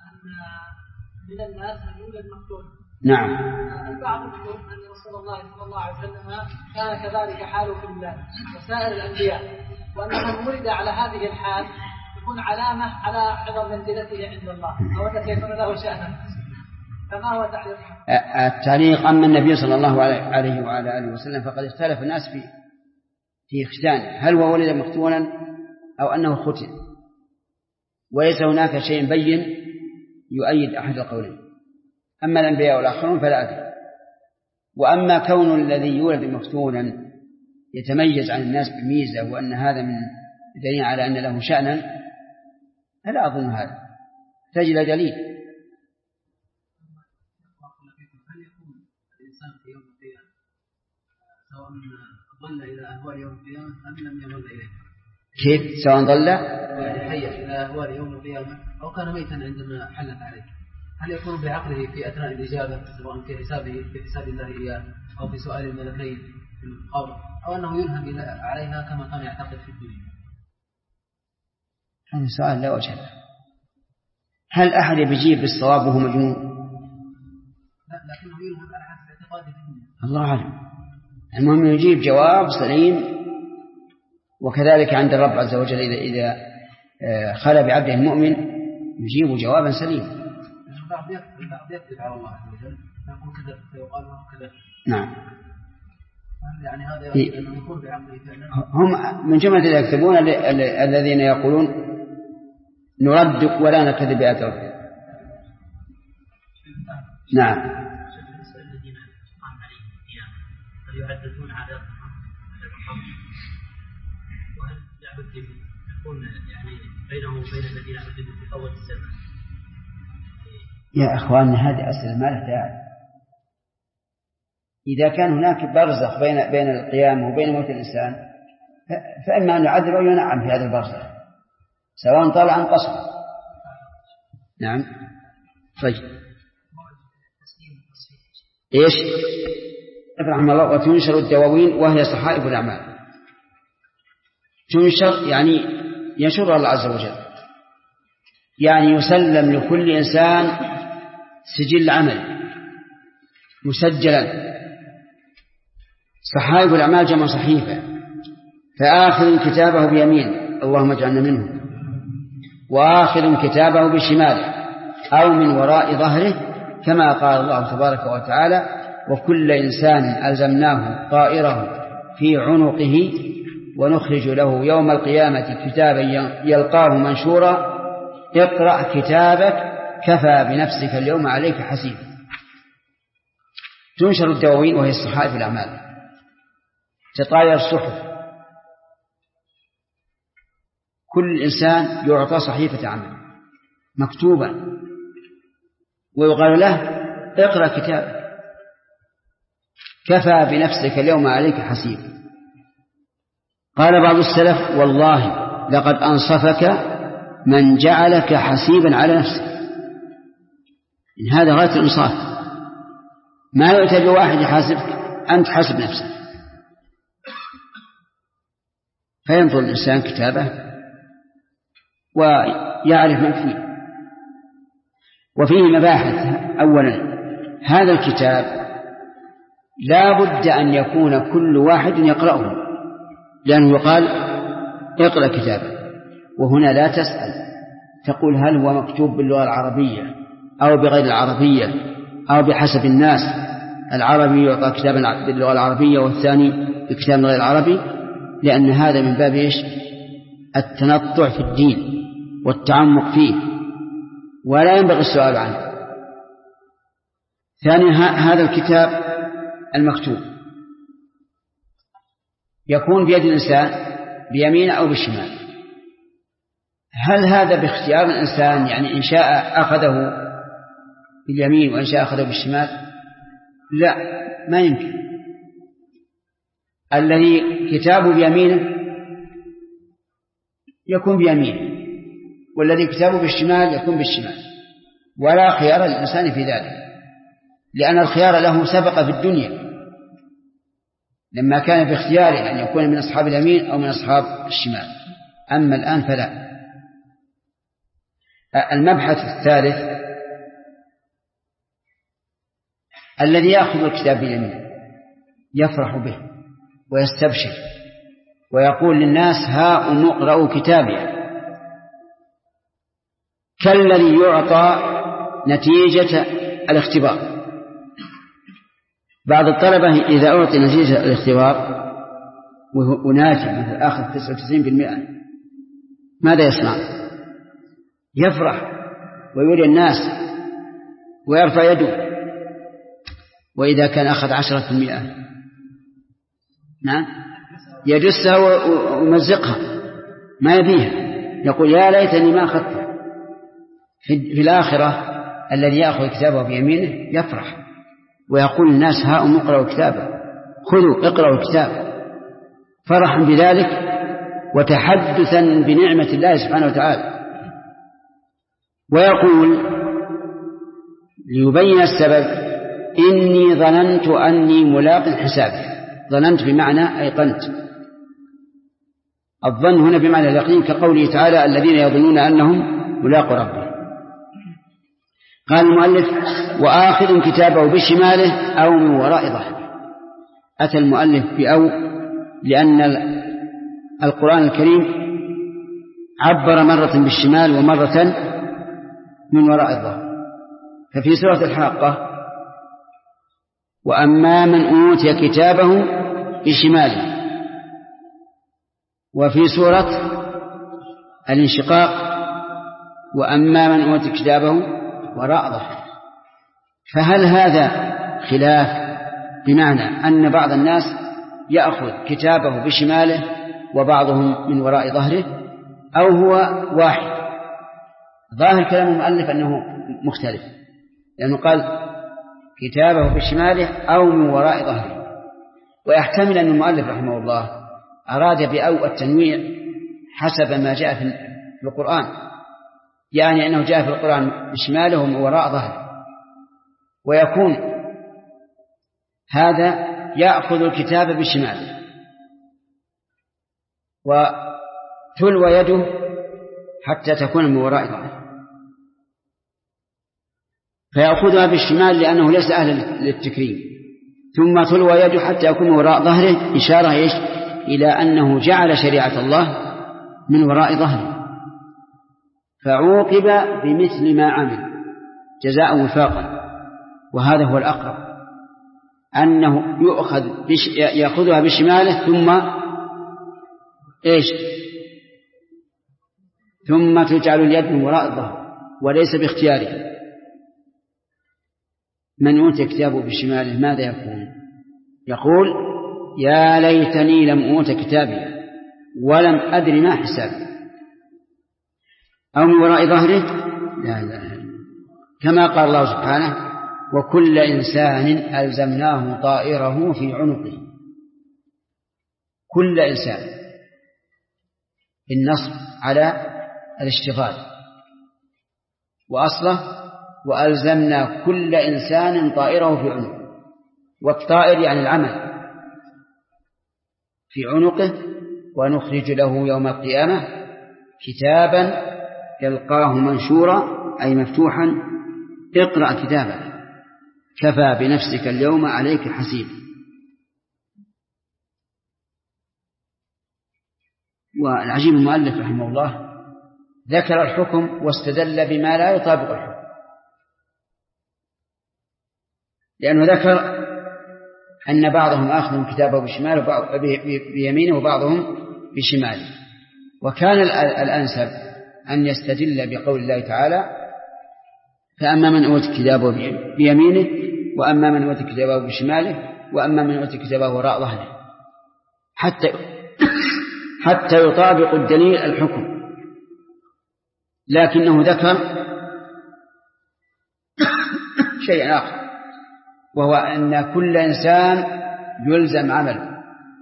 أن من الناس من يولد مفتون. نعم. البعض يقول أن رسول الله صلى الله عليه وسلم كان كذلك حاله في وسائر الأنبياء، وأن من ولد على هذه الحال يكون علامة على عظم منزلته عند الله، أو أن سيكون له شأنا. فما هو تعليق؟ التعليق: أما النبي صلى الله عليه وعلى آله وسلم فقد اختلف الناس في ختانه، هل هو ولد مختونا أو أنه ختن، وليس هناك شيء بين يؤيد أحد القولين. أما الأنبياء والآخرون فلا أدري. وأما كون الذي يولد مختونا يتميز عن الناس بميزة وأن هذا من دليل على أن له شأنا، فلا أظن هذا، تجد دليل. هل يكون الإنسان في يوم القيامة سواء ضل إلى أهوال يوم القيامة أم لم يضل إليه؟ كيف سواء ضل يعني حي إلى أهوال يوم القيامة أو كان ميتا عندما حلت عليه، هل يكون بعقله في أثناء الإجابة سواء في حساب الله إياه أو في سؤال الملكين في القبر، أو أنه يلهم عليها كما كان يعتقد في الدنيا؟ هذا سؤال لا وجه له. هل أحد يجيب بالصواب وهو مجنون؟ لا، لكنه يلهم على حسب اعتقاده في الدنيا. الله أعلم. المهم يجيب جواب سليم، وكذلك عند الرب عز وجل إذا خلى بعبده المؤمن يجيب جوابا سليما. البعض يكذب على الله عز وجل يقول كذا فيقال له كذا. نعم. يعني هذا يكون بعقله فعلا. هم من جملة يكذبون الذين يقولون نردك ولا نكذب بآيات ربنا. نعم. الذين قام عليهم القيامة هل يعددون عذابهم على القبر؟ وهل يعبد يكون يعني بينهم وبين الذين عذبوا في أول الزمان؟ يا أخواننا هذه أسئلة ما لها داعي. إذا كان هناك برزخ بين القيامة وبين موت الإنسان فإما أن يعذب أو ينعم في هذا البرزخ سواء طال عن قصر. نعم. طيب إيش؟ رحمه الله: وتنشر الدواوين وهي صحائف الأعمال. تنشر يعني ينشرها الله عز وجل، يعني يسلم لكل إنسان سجل عمل مسجلا. صحائف الأعمال جمع صحيفة، فآخذ كتابه بيمين، اللهم اجعلنا منه، وآخذ كتابه بشماله أو من وراء ظهره، كما قال الله تبارك وتعالى: وكل إنسان ألزمناه طائره في عنقه ونخرج له يوم القيامة كتابا يلقاه منشورا اقرأ كتابك كفى بنفسك اليوم عليك حسيبا. تنشر الدواوين وهي صحائف الأعمال، تطاير الصحف، كل إنسان يعطى صحيفة عمل مكتوبة ويقال له اقرأ كتابك كفى بنفسك اليوم عليك حسيبا. قال بعض السلف: والله لقد أنصفك من جعلك حسيبا على نفسك. إن هذا غاية الإنصاف، ما يحتاج واحد يحاسبك، أنت حاسب نفسك. فينظر الإنسان كتابه ويعرف ما فيه. وفيه مباحث. أولا، هذا الكتاب لا بد أن يكون كل واحد يقرأه، لأنه يقال اقرأ كتابه، وهنا لا تسأل تقول هل هو مكتوب باللغة العربية أو بغير العربية أو بحسب الناس. العربي يعطى كتابا باللغة العربية والثاني بكتاب غير العربي، لأن هذا من باب التنطع في الدين والتعمق فيه، ولا ينبغي السؤال عنه. ثانيا، هذا الكتاب المكتوب يكون بيد الإنسان بيمينه أو بالشمال. هل هذا باختيار الإنسان؟ يعني إن شاء أخذه باليمين وإن شاء أخذه بالشمال؟ لا، ما يمكن. الذي كتابه بيمينه يكون بيمينه، والذي كتابه بالشمال يكون بالشمال، ولا خيار للإنسان في ذلك، لأن الخيار له سبق في الدنيا لما كان باختياره أن يكون من أصحاب اليمين أو من أصحاب الشمال. أما الآن فلا. المبحث الثالث الذي يأخذ الكتاب بيمينه يفرح به ويستبشر ويقول للناس هاؤم اقرأوا كتابي، كالذي يعطى نتيجة الاختبار. بعض الطلبة إذا أعطي نتيجة الاختبار وناجح مثل آخذ 99%، ماذا يصنع؟ يفرح ويري الناس ويرفع يده. وإذا كان أخذ 10%، نعم، يدسها ويمزقها ما يبيها، يقول يا ليتني ما أخذتها. في الآخرة الذي يأخذ كتابه بيمينه يفرح ويقول الناس هاؤم اقرأوا كتابه، خذوا اقرأوا الكتاب، فرحا بذلك وتحدثا بنعمة الله سبحانه وتعالى. ويقول ليبين السبب إني ظننت أني ملاق حسابي. ظننت بمعنى أيقنت، الظن هنا بمعنى اليقين، كقوله تعالى الذين يظنون أنهم ملاقوا ربهم. قال المؤلف وآخذ كتابه بشماله أو من وراء ظهره. أتى المؤلف بأو لأن القرآن الكريم عبر مرة بالشمال ومرة من وراء الظهر. ففي سورة الحاقة وأما من أوتي كتابه بشماله، وفي سورة الانشقاق وأما من أوتي كتابه وراء ظهره. فهل هذا خلاف بمعنى أن بعض الناس يأخذ كتابه بشماله وبعضهم من وراء ظهره، أو هو واحد؟ ظاهر كلام المؤلف أنه مختلف، لأنه قال كتابه بشماله أو من وراء ظهره. ويحتمل أن المؤلف رحمه الله أراد بأو التنويع حسب ما جاء في القرآن، يعني أنه جاء في القرآن بشماله ومن وراء ظهره، ويكون هذا يأخذ الكتاب بشماله وتلوى يده حتى تكون من وراء ظهره، فيأخذها بالشمال لأنه ليس أهلا للتكريم، ثم تلوى يده حتى يكون من وراء ظهره، إشارة إلى أنه جعل شريعة الله من وراء ظهره، فعوقب بمثل ما عمل جزاء وفاقا. وهذا هو الأقرب، أنه يأخذها بشماله ثم تجعل اليد من وراء الظهر وليس باختياره. من أوتي كتابه بشماله ماذا يكون؟ يقول يا ليتني لم أوت كتابي ولم أدر ما حسابي. أو من وراء ظهره، لا إله إلا الله، كما قال الله سبحانه وكل إنسان ألزمناه طائره في عنقه. كل إنسان النصب على الاشتغال، وأصله وألزمنا كل إنسان طائره في عنقه، والطائر يعني العمل في عنقه. ونخرج له يوم القيامة كتابا يلقاه منشورا أي مفتوحا اقرأ كتابك كفى بنفسك اليوم عليك حسيب. والعجيب المؤلف رحمه الله ذكر الحكم واستدل بما لا يطابق الحكم، لأنه ذكر أن بعضهم آخذ كتابه بشماله بيمينه وبعضهم بشماله، وكان الأنسب أن يستدل بقول الله تعالى فأما من أوتي كتابه بيمينه وأما من أوتي كتابه بشماله وأما من أوتي كتابه وراء ظهره، حتى يطابق الدليل الحكم. لكنه ذكر شيء آخر، وهو أن كل إنسان يلزم عمل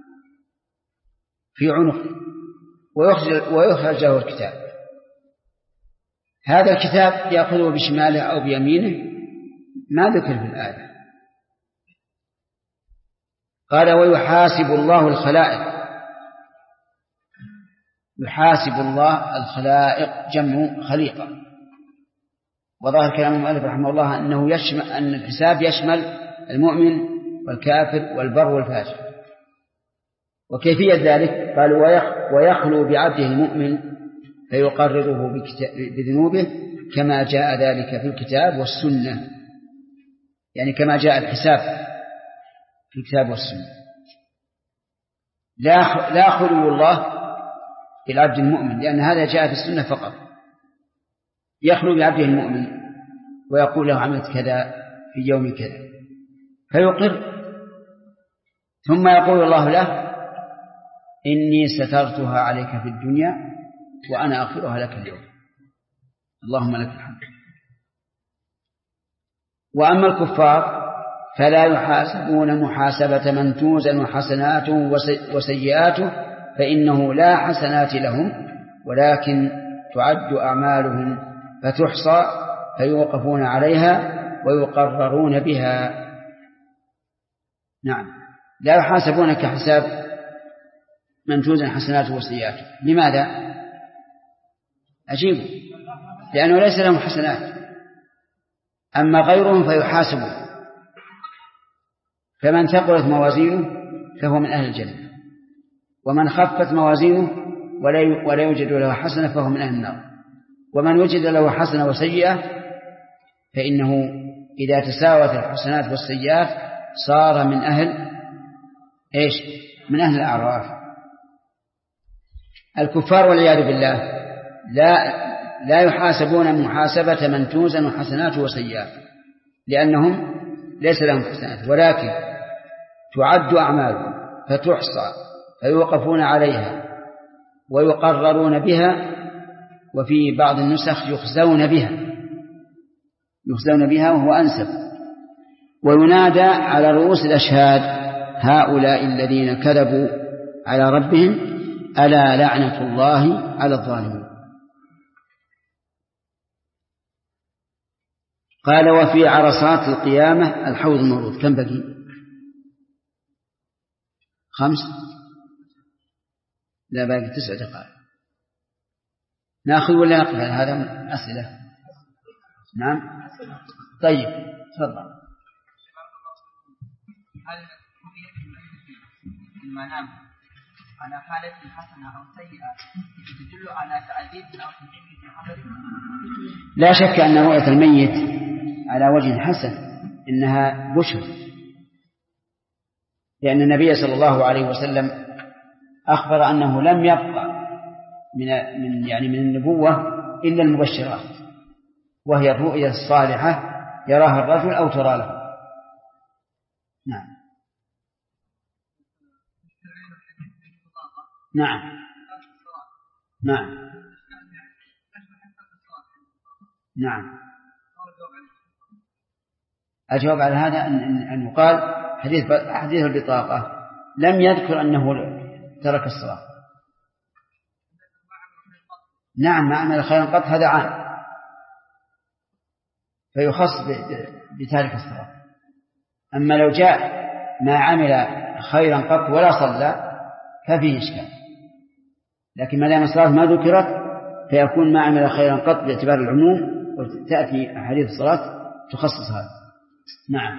في عنقه ويخرج له الكتاب. هذا الكتاب يأخذه بشماله أو بيمينه ما ذكر في الآية. قال ويحاسب الله الخلائق. يحاسب الله الخلائق جمع خليقة. وظاهر كلام المؤلف رحمه الله أن الحساب يشمل المؤمن والكافر والبر والفاجر. وكيفية ذلك؟ قالوا ويخلو بعبده المؤمن فيقرره بذنوبه كما جاء ذلك في الكتاب والسنة، يعني كما جاء الحساب في الكتاب والسنة. لا خلو الله بالعبد المؤمن، لأن هذا جاء في السنة فقط. يخلو بعبده المؤمن ويقول له عملت كذا في يوم كذا فيقر، ثم يقول الله له إني سترتها عليك في الدنيا وأنا أغفرها لك اليوم، اللهم لك الحمد. وأما الكفار فلا يحاسبون محاسبة من توزن حسناته وسيئاته، فإنه لا حسنات لهم ولكن تعد أعمالهم فتحصى فيوقفون عليها ويقررون بها. نعم، لا يحاسبون كحساب من توزن حسناته وسيئاته. لماذا؟ عجيب، لأنه ليس لهم حسنات. أما غيرهم فيحاسبون، فمن ثقلت موازينه فهو من أهل الجنة، ومن خفت موازينه ولا يوجد له حسنة فهو من أهل النار. ومن وجد له حسنة وسيئة فإنه إذا تساوت الحسنات والسيئات صار من أهل إيش؟ من أهل الأعراف. الكفار والعياذ بالله لا يحاسبون محاسبة من توزن حسناته وسيئاته، لأنهم ليس لهم حسنات، ولكن تعد أعمالهم فتحصى فيوقفون عليها ويقررون بها، وفي بعض النسخ يخزون بها وهو أنسب. وينادى على رؤوس الأشهاد هؤلاء الذين كذبوا على ربهم ألا لعنة الله على الظالمين. قال وفي عرصات القيامة الحوض المورود. كم بقي؟ 5؟ لا، باقي 9 دقائق. نأخذ ولا نقف على هذا أسئلة؟ نعم، طيب تفضل. هل المنام على حالة حسنة أو سيئة تدل على تعذيب أو تنعيم في قبره؟ لا شك أن رؤية الميت على وجه حسن إنها بشر، لأن النبي صلى الله عليه وسلم أخبر أنه لم يبقى من النبوة إلا المبشرات، وهي الرؤية الصالحة يراها الرجل أو ترى له. نعم نعم نعم نعم. أجاوب على هذا أن يقال حديث البطاقة لم يذكر أنه ترك الصلاة. نعم، ما عمل خيرا قط هذا عام، فيخص بتارك الصلاة. أما لو جاء ما عمل خيرا قط ولا صلى ففيه إشكال، لكن ما دام الصلاة ما ذكرت فيكون ما عمل خيرا قط باعتبار العموم، وتأتي أحاديث الصلاة تخصص هذا. نعم.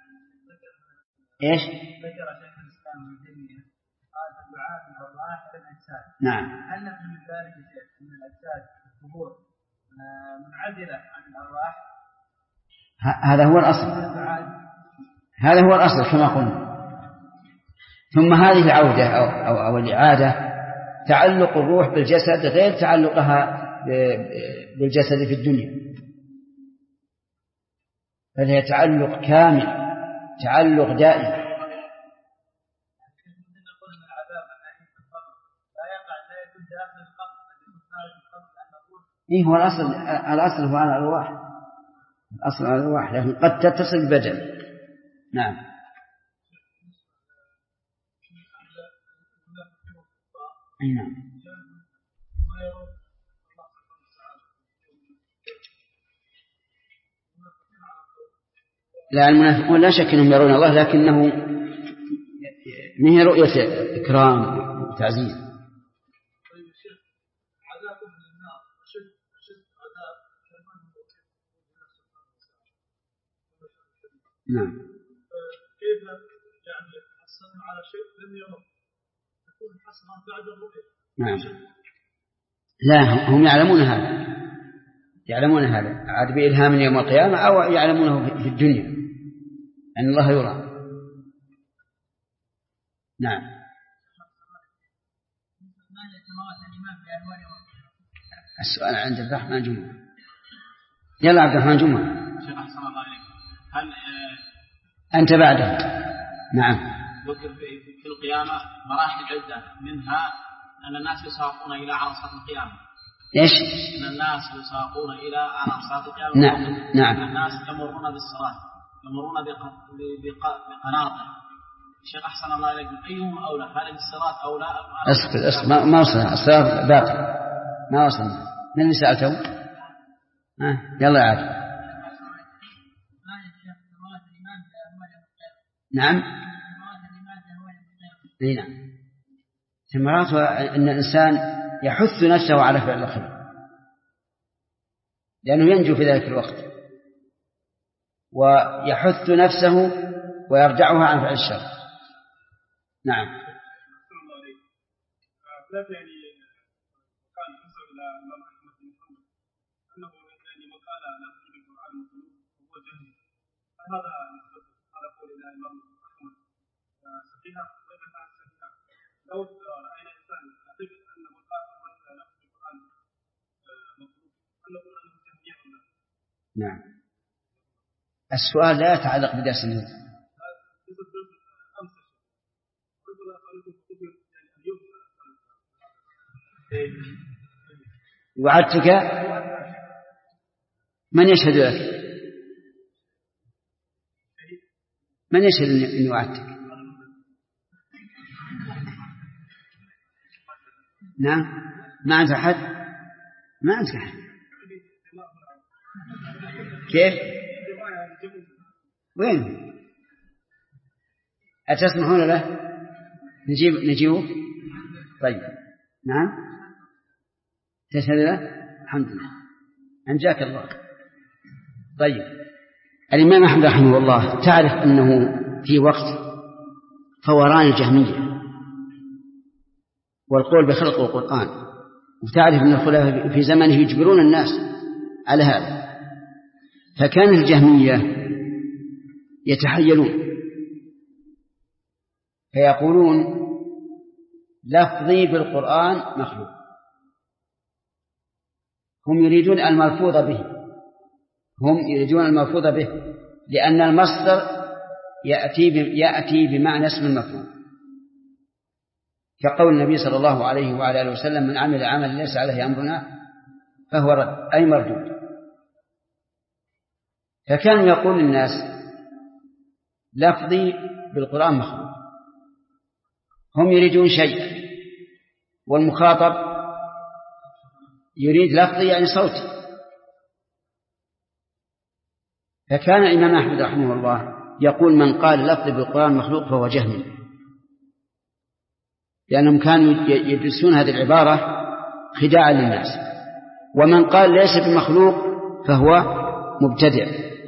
إيش؟ ذكر شيخ الإسلام ابن تيمية قال الدعاء من الأرواح إلى الأجساد. نعم. هل نفهم من ذلك أن الأجساد القبور منعزلة عن الأرواح؟ هذا هو الأصل، هذا هو الأصل كما قلنا. ثم هذه العودة أو الإعادة تعلق الروح بالجسد غير تعلقها بالجسد في الدنيا، بل هي تعلق كامل، تعلق دائم. إيه هو الأصل هو على الأرواح، الأصل على الأرواح، لكن قد تتصل ببدن. نعم. نعم. لا، المنافقون لا شك أنهم يرون الله، لكنه ما هي رؤية إكرام وتعزيز. نعم. كيف يعني حصلنا على شيء لم يرى تكون حسنا بعد الرؤية؟ نعم. لا، هم يعلمون هذا عاد بإلهام يوم القيامة أو يعلمونه في الدنيا أن الله يرى. نعم. السؤال عند عبد الرحمن جمعة. يلا عبد الرحمن جمعة. شيخ أحسن الله عليك. هل أنت بعده؟ نعم. ذكر في القيامة مراحل عدة، منها أن الناس يساقون إلى عرصات القيامة. إيش؟ أن الناس يساقون إلى عرصات القيامة. نعم. الناس يمرون بالصراط، يمرون بقناطر. الشيخ أحسن الله عليكم، أيهم أولى؟ هل الصراط أولى؟ أصبر ما وصل الصراط باقي ما وصلنا. من اللي سألته؟ يلا عاد. نعم. نعم. ثمرات أن الإنسان يحث نفسه على فعل الخير لأنه ينجو في ذلك الوقت، ويحث نفسه ويرجعها عن فعل الشر. نعم. يعني كان ينسب إلى الإمام أحمد بن حنبل أنه يعني وقال لا تجد القرآن مخلوق وهو جهل. هذا نسبة هذا قول إلى الإمام أحمد صحيحة وإذا كانت صحيحة لو رأينا إنسان يعتقد أن وقال لا تجد القرآن مخلوق أن نقول أنه جهمية ولا لا؟ نعم. السؤال لا يتعلق بدرس اليوم. وعدتك من يشهد لك؟ من يشهد أني وعدتك؟ نعم. ما أنت أحد؟ ما أنت أحد. كيف؟ وين؟ أتسمحون له؟ نجيبه؟ طيب. نعم. تشهد له؟ الحمد لله أنجاك الله. طيب. الإمام أحمد رحمه الله تعرف أنه في وقت فوران الجهمية والقول بخلق القرآن، وتعرف أن الخلفاء في زمنه يجبرون الناس على هذا، فكان الجهمية يتحيلون فيقولون لفظي بالقرآن مخلوق. هم يريدون الملفوظ به لأن المصدر يأتي بمعنى اسم المفعول، كقول النبي صلى الله عليه وعلى آله وسلم من عمل عمل ليس عليه أمرنا فهو رد أي مردود. فكانوا يقول للناس لفظي بالقرآن مخلوق. هم يريدون شيء والمخاطب يريد لفظي يعني صوتي. فكان الإمام أحمد رحمه الله يقول من قال لفظي بالقرآن مخلوق فهو جهمي، لأنهم كانوا يدرسون هذه العبارة خداعا للناس. ومن قال ليس بمخلوق فهو مبتدع،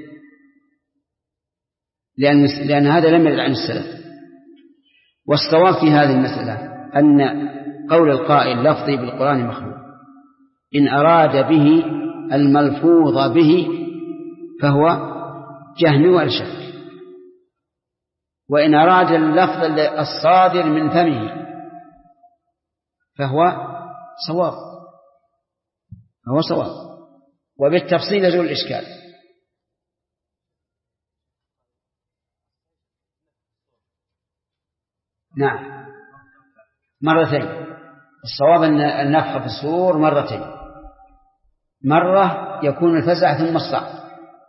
لأن هذا لم يرد عن السلف. والصواب في هذه المسألة أن قول القائل لفظي بالقرآن مخلوق إن أراد به الملفوظ به فهو جهمي ولا شك، وإن أراد اللفظ الصادر من فمه فهو صواب. وبالتفصيل يزول الإشكال. نعم مرتين. الصواب أن النفخ في الصور مرتين، مرة يكون الفزع ثم الصعق،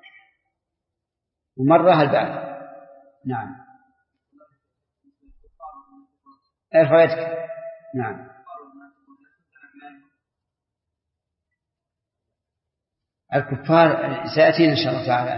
ومرة البعد. نعم. ارفع يدك. نعم. الكفار سيأتينا إن شاء الله تعالى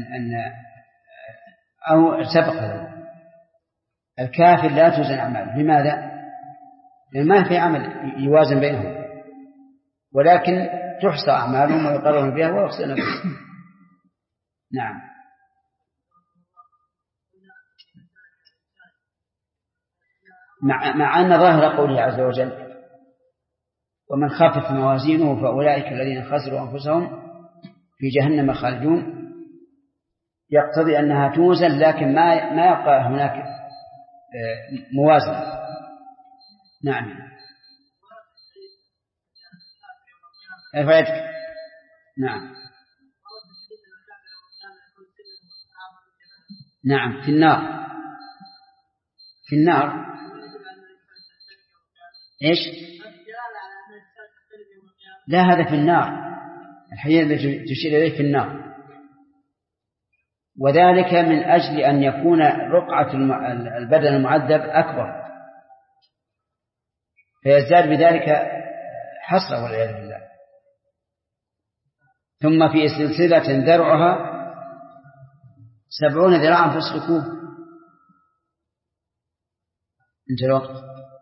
أو سبق الكافر لا توزن أعماله. لماذا؟ لأن ما في عمل يوازن بينهم، ولكن تحصى أعمالهم ويقررون بها ويحصون بها. نعم. مع أن ظاهر قوله عز وجل ومن خافت موازينه فأولئك الذين خسروا أنفسهم في جهنم خالدون يقتضي أنها توزن، لكن ما يبقى هناك موازنة. نعم. أفعلك. نعم. نعم في النار. في النار إيش؟ لا هذا في النار، الحديث الذي تشير إليه في النار، وذلك من أجل أن يكون رقعة البدن المعذب أكبر فيزداد بذلك حسرة والعياذ بالله. ثم في سلسلة ذرعها 70 ذراعا فاسلكوه. انت الوقت.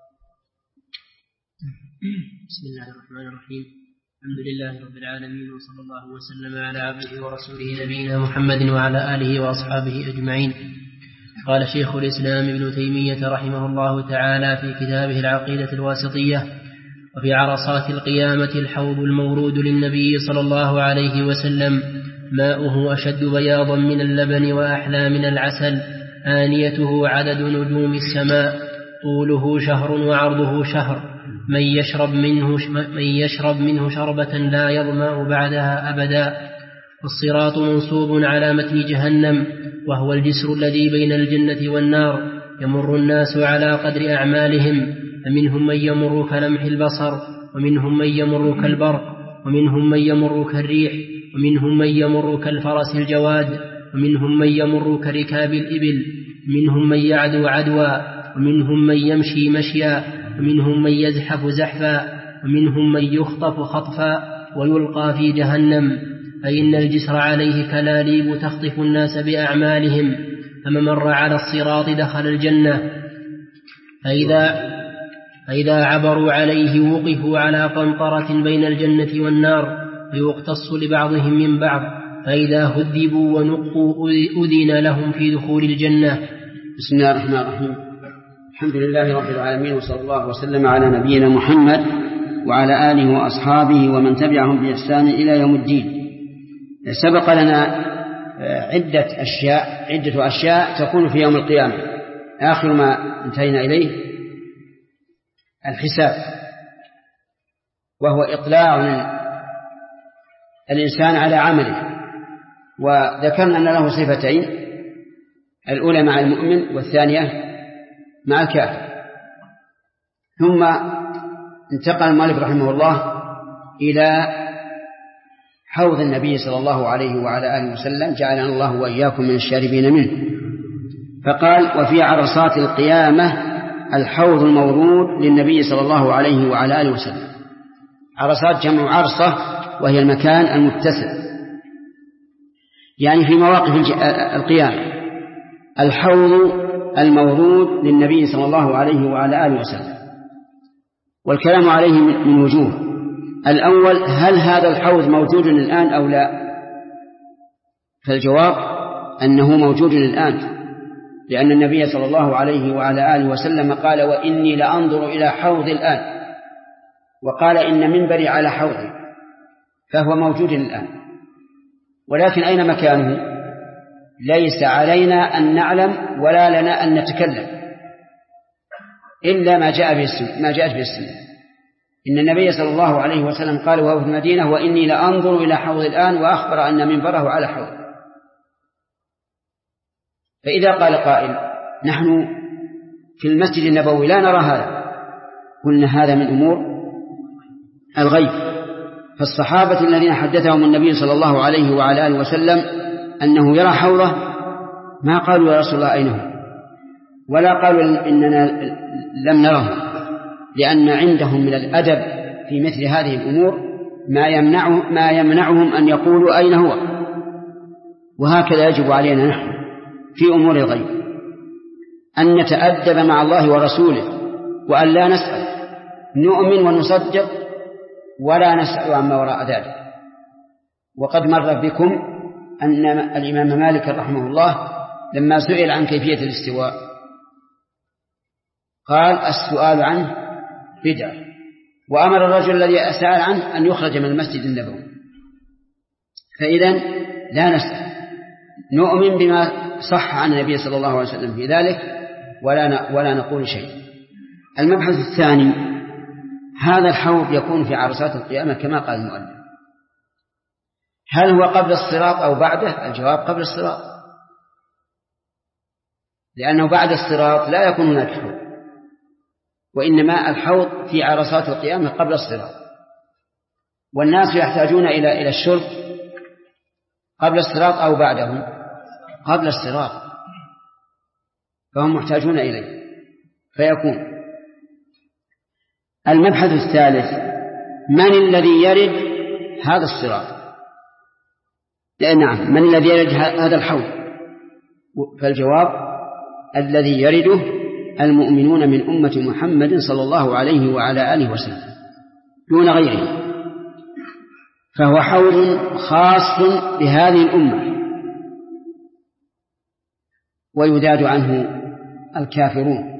بسم الله الرحمن الرحيم. الحمد لله رب العالمين، وصلى الله وسلم على عبده ورسوله نبينا محمد وعلى آله وأصحابه أجمعين. قال شيخ الإسلام ابن تيمية رحمه الله تعالى في كتابه العقيدة الواسطية: وفي عرصات القيامة الحوض المورود للنبي صلى الله عليه وسلم ماؤه أشد بياضا من اللبن وأحلى من العسل، آنيته عدد نجوم السماء، طوله شهر وعرضه شهر، من يشرب منه شربة لا يظمأ بعدها أبدا. والصراط منصوب على متن جهنم، وهو الجسر الذي بين الجنة والنار، يمر الناس على قدر أعمالهم، فمنهم من يمر كلمح البصر، ومنهم من يمر كالبرق، ومنهم من يمر كالريح، ومنهم من يمر كالفرس الجواد، ومنهم من يمر كركاب الإبل، ومنهم من يعدو عدوا، ومنهم من يمشي مشيا، ومنهم من يزحف زحفا، ومنهم من يخطف خطفا ويلقى في جهنم. فإن الجسر عليه كلاليب تخطف الناس بأعمالهم، فمن مر على الصراط دخل الجنة، فإذا عبروا عليه وقفوا على قنطرة بين الجنة والنار، فيقتص لبعضهم من بعض، فإذا هذبوا ونقوا أذن لهم في دخول الجنة. بسم الله الرحمن الرحيم. الحمد لله رب العالمين، وصلى الله وسلم على نبينا محمد وعلى آله وأصحابه ومن تبعهم بإحسان إلى يوم الدين. سبق لنا عدة أشياء تكون في يوم القيامة. آخر ما انتهينا إليه الحساب، وهو إطلاع الإنسان على عمله، وذكرنا أن له صفتين: الأولى مع المؤمن والثانية مع الكافر. ثم انتقل المؤلف رحمه الله إلى حوض النبي صلى الله عليه وعلى آله وسلم، جعلنا الله وإياكم من الشاربين منه. فقال: وفي عرصات القيامة الحوض المورود للنبي صلى الله عليه وعلى آله وسلم. عرصات جمع عرصة، وهي المكان المتسع، يعني في مواقف القيامة. الحوض المورود للنبي صلى الله عليه وعلى آله وسلم، والكلام عليه من وجوه. الأول: هل هذا الحوض موجود الآن أو لا؟ فالجواب أنه موجود الآن، لأن النبي صلى الله عليه وعلى آله وسلم قال: وإني لأنظر إلى حوض الآن، وقال: إن منبري على حوضي، فهو موجود الآن. ولكن أين مكانه؟ ليس علينا أن نعلم ولا لنا أن نتكلم إلا ما جاءت به السنة. إن النبي صلى الله عليه وسلم قال وهو في المدينة: وإني لأنظر إلى حوض الآن، وأخبر أن منبره على حوض. فإذا قال قائل: نحن في المسجد النبوي لا نرى هذا، قلنا: هذا من أمور الغيب. فالصحابة الذين حدثهم النبي صلى الله عليه وعلى آله وسلم أنه يرى حوضه ما قالوا: يا رسول الله أين هو؟ ولا قالوا: إننا لم نره، لأن عندهم من الأدب في مثل هذه الأمور ما يمنعهم أن يقولوا أين هو. وهكذا يجب علينا نحن في أمور الغيب أن نتأدب مع الله ورسوله، وأن لا نسأل، نؤمن ونصدق ولا نسأل عما وراء ذلك. وقد مر بكم أن الإمام مالك رحمه الله لما سئل عن كيفية الاستواء قال السؤال عنه بدعة، وأمر الرجل الذي سأل عنه أن يخرج من المسجد النبوي. فإذا لا نسأل، نؤمن بما صح عن النبي صلى الله عليه وسلم في ذلك ولا نقول شيء. المبحث الثاني: هذا الحوض يكون في عرصات القيامة كما قال المؤلف. هل هو قبل الصراط أو بعده؟ الجواب قبل الصراط، لأنه بعد الصراط لا يكون هناك حوض، وإنما الحوض في عرصات القيامة قبل الصراط. والناس يحتاجون إلى الشرب قبل الصراط أو بعده؟ قبل الصراط، فهم محتاجون إليه فيكون. المبحث الثالث: من الذي يرد هذا الصراط؟ نعم، من الذي يرد هذا الحوض؟ فالجواب: الذي يرده المؤمنون من أمة محمد صلى الله عليه وعلى آله وسلم دون غيره، فهو حوض خاص بهذه الأمة ويذاد عنه الكافرون.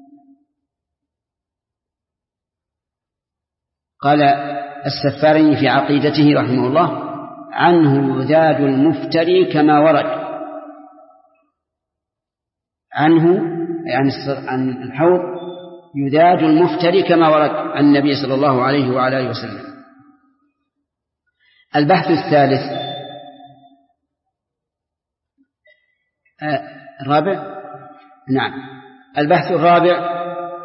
قال السفاري في عقيدته رحمه الله: عنه يذاد المفتري كما ورد. عنه يعني عن الحوض يذاد المفتري كما ورد عن النبي صلى الله عليه وعلى آله وسلم. البحث الثالث الرابع، نعم، البحث الرابع: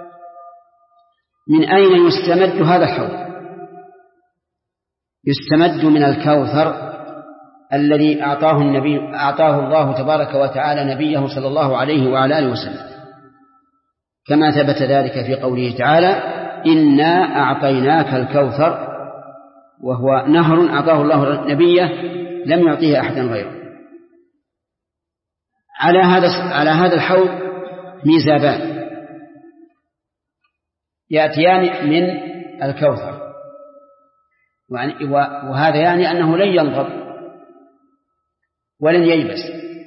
من أين يستمد هذا الحوض؟ يستمد من الكوثر الذي أعطاه الله تبارك وتعالى نبيه صلى الله عليه وعلى آله وسلم، كما ثبت ذلك في قوله تعالى: إنا أعطيناك الكوثر، وهو نهر أعطاه الله نبيه لم يعطيه أحدا غيره. على هذا الحوض ميزابان يأتيان من الكوثر، وهذا يعني أنه لن ينضب ولن ييبس.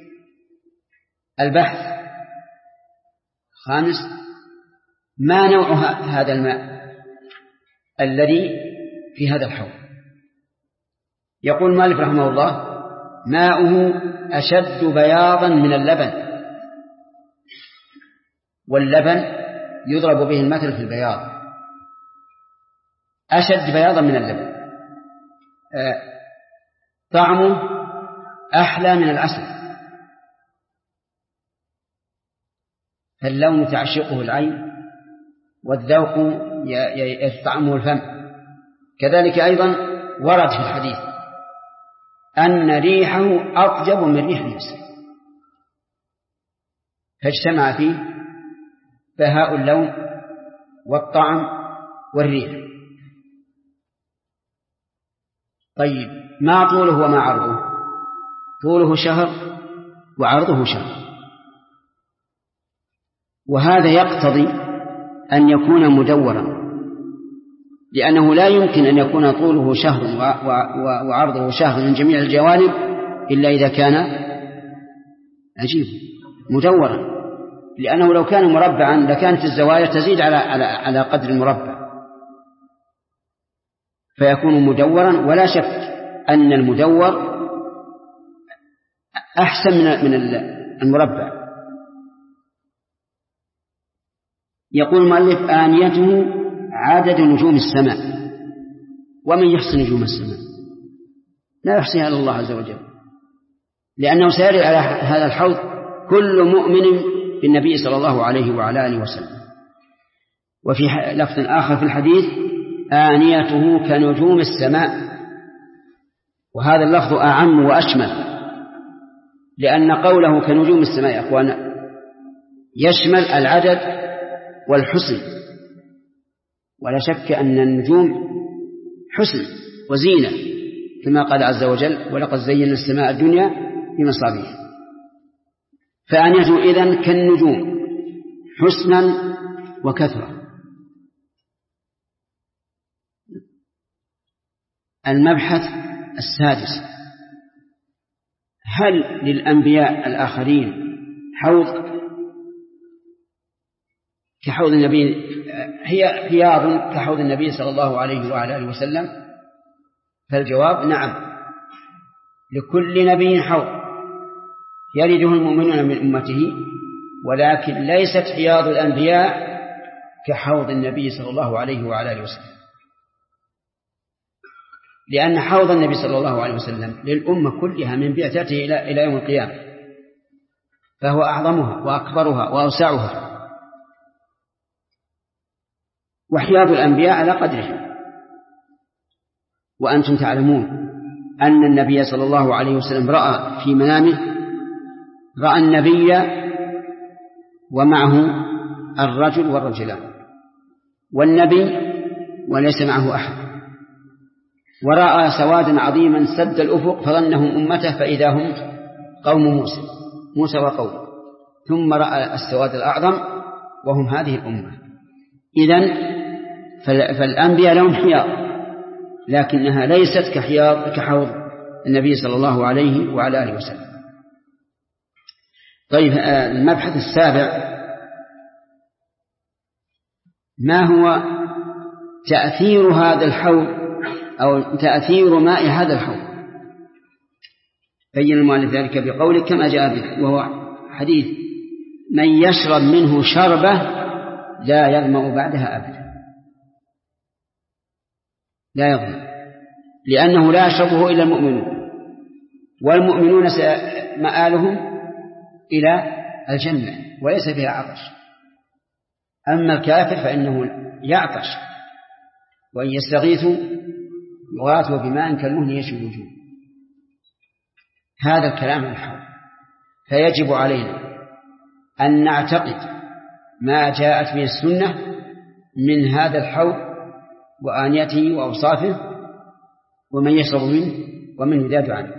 البحث خامس: ما نوع هذا الماء الذي في هذا الحوض؟ يقول مالك رحمه الله: ماؤه أشد بياضا من اللبن، واللبن يضرب به المثل في البياض، أشد بياضا من اللبن، طعمه أحلى من العسل، فاللون تعشقه العين والذوق يطعمه الفم. كذلك أيضا ورد في الحديث أن ريحه أطيب من ريح المسك، فاجتمع فيه بهاء اللون والطعم والريح. طيب، ما طوله وما عرضه؟ طوله شهر وعرضه شهر، وهذا يقتضي أن يكون مدورا، لأنه لا يمكن أن يكون طوله شهر وعرضه شهر من جميع الجوانب إلا إذا كان عجيب مدورا، لأنه لو كان مربعا لكانت الزوايا تزيد على قدر المربع، فيكون مدورا. ولا شك أن المدور أحسن من المربع. يقول المؤلف: آنيته عدد نجوم السماء. ومن يحصي نجوم السماء؟ لا يحصيها إلا الله عز وجل، لأنه سيرد على هذا الحوض كل مؤمن بالنبي صلى الله عليه وعلى آله وسلم. وفي لفظ آخر في الحديث: آنيته كنجوم السماء. وهذا اللفظ أعم وأشمل، لأن قوله كنجوم السماء يا أخوانا يشمل العدد والحسن، ولا شك أن النجوم حسن وزينة، كما قال عز وجل: ولقد زينا السماء الدنيا بمصابيح. فآنيته إذن كالنجوم حسنا وكثرة. المبحث السادس: هل للأنبياء الآخرين حوض؟ كحوض النبي، هي حياض كحوض النبي صلى الله عليه وعلى آله وسلم؟ فالجواب نعم، لكل نبي حوض يرده المؤمنون من أمته، ولكن ليست حياض الأنبياء كحوض النبي صلى الله عليه وعلى آله وسلم، لأن حوض النبي صلى الله عليه وسلم للأمة كلها من بعثته إلى يوم القيامة، فهو أعظمها وأكبرها وأوسعها. وحياض الأنبياء على قدره. وأنتم تعلمون أن النبي صلى الله عليه وسلم رأى في منامه، رأى النبي ومعه الرجل والرجلان، والنبي وليس معه أحد، ورأى سوادا عظيما سد الأفق فظنهم أمته فإذا هم قوم موسى وقومه، ثم رأى السواد الأعظم وهم هذه الأمة. إذن فالأنبياء لهم حياض، لكنها ليست كحوض النبي صلى الله عليه وعلى آله وسلم. طيب، المبحث السابع: ما هو تأثير هذا الحوض أو تأثير ماء هذا الحوض؟ بين المؤلف ذلك بقوله كما جاء به، وهو حديث: من يشرب منه شربة لا يظمأ بعدها أبدا. لا يظمأ، لأنه لا يشربه إلا المؤمنون، والمؤمنون مآلهم إلى الجنة وليس فيها عطش. أما الكافر فإنه يعطش، وإن يستغيثوا يغاثوا بماء كالمهل يشوي الوجوه. هذا الكلام عن الحوض. فيجب علينا أن نعتقد ما جاءت به السنة من هذا الحوض وآنيته وأوصافه ومن يشرب منه ومن يذاد عنه.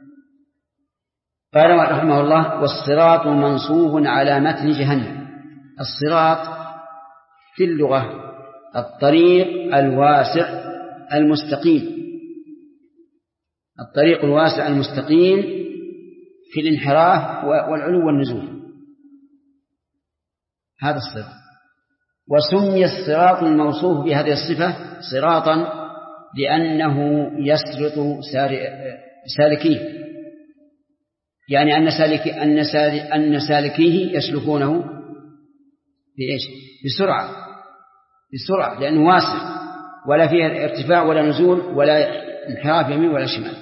قال رحمه الله: والصراط منصوب على متن جهنم. الصراط في اللغة الطريق الواسع المستقيم، الطريق الواسع المستقيم في الانحراف والعلو والنزول، هذا الصراط. وسمي الصراط الموصوف بهذه الصفة صراطا لأنه يسرط سالكيه، يعني أن سالكيه يسلكونه بسرعة، لأنه واسع ولا فيه ارتفاع ولا نزول ولا انحراف يمين ولا شمال.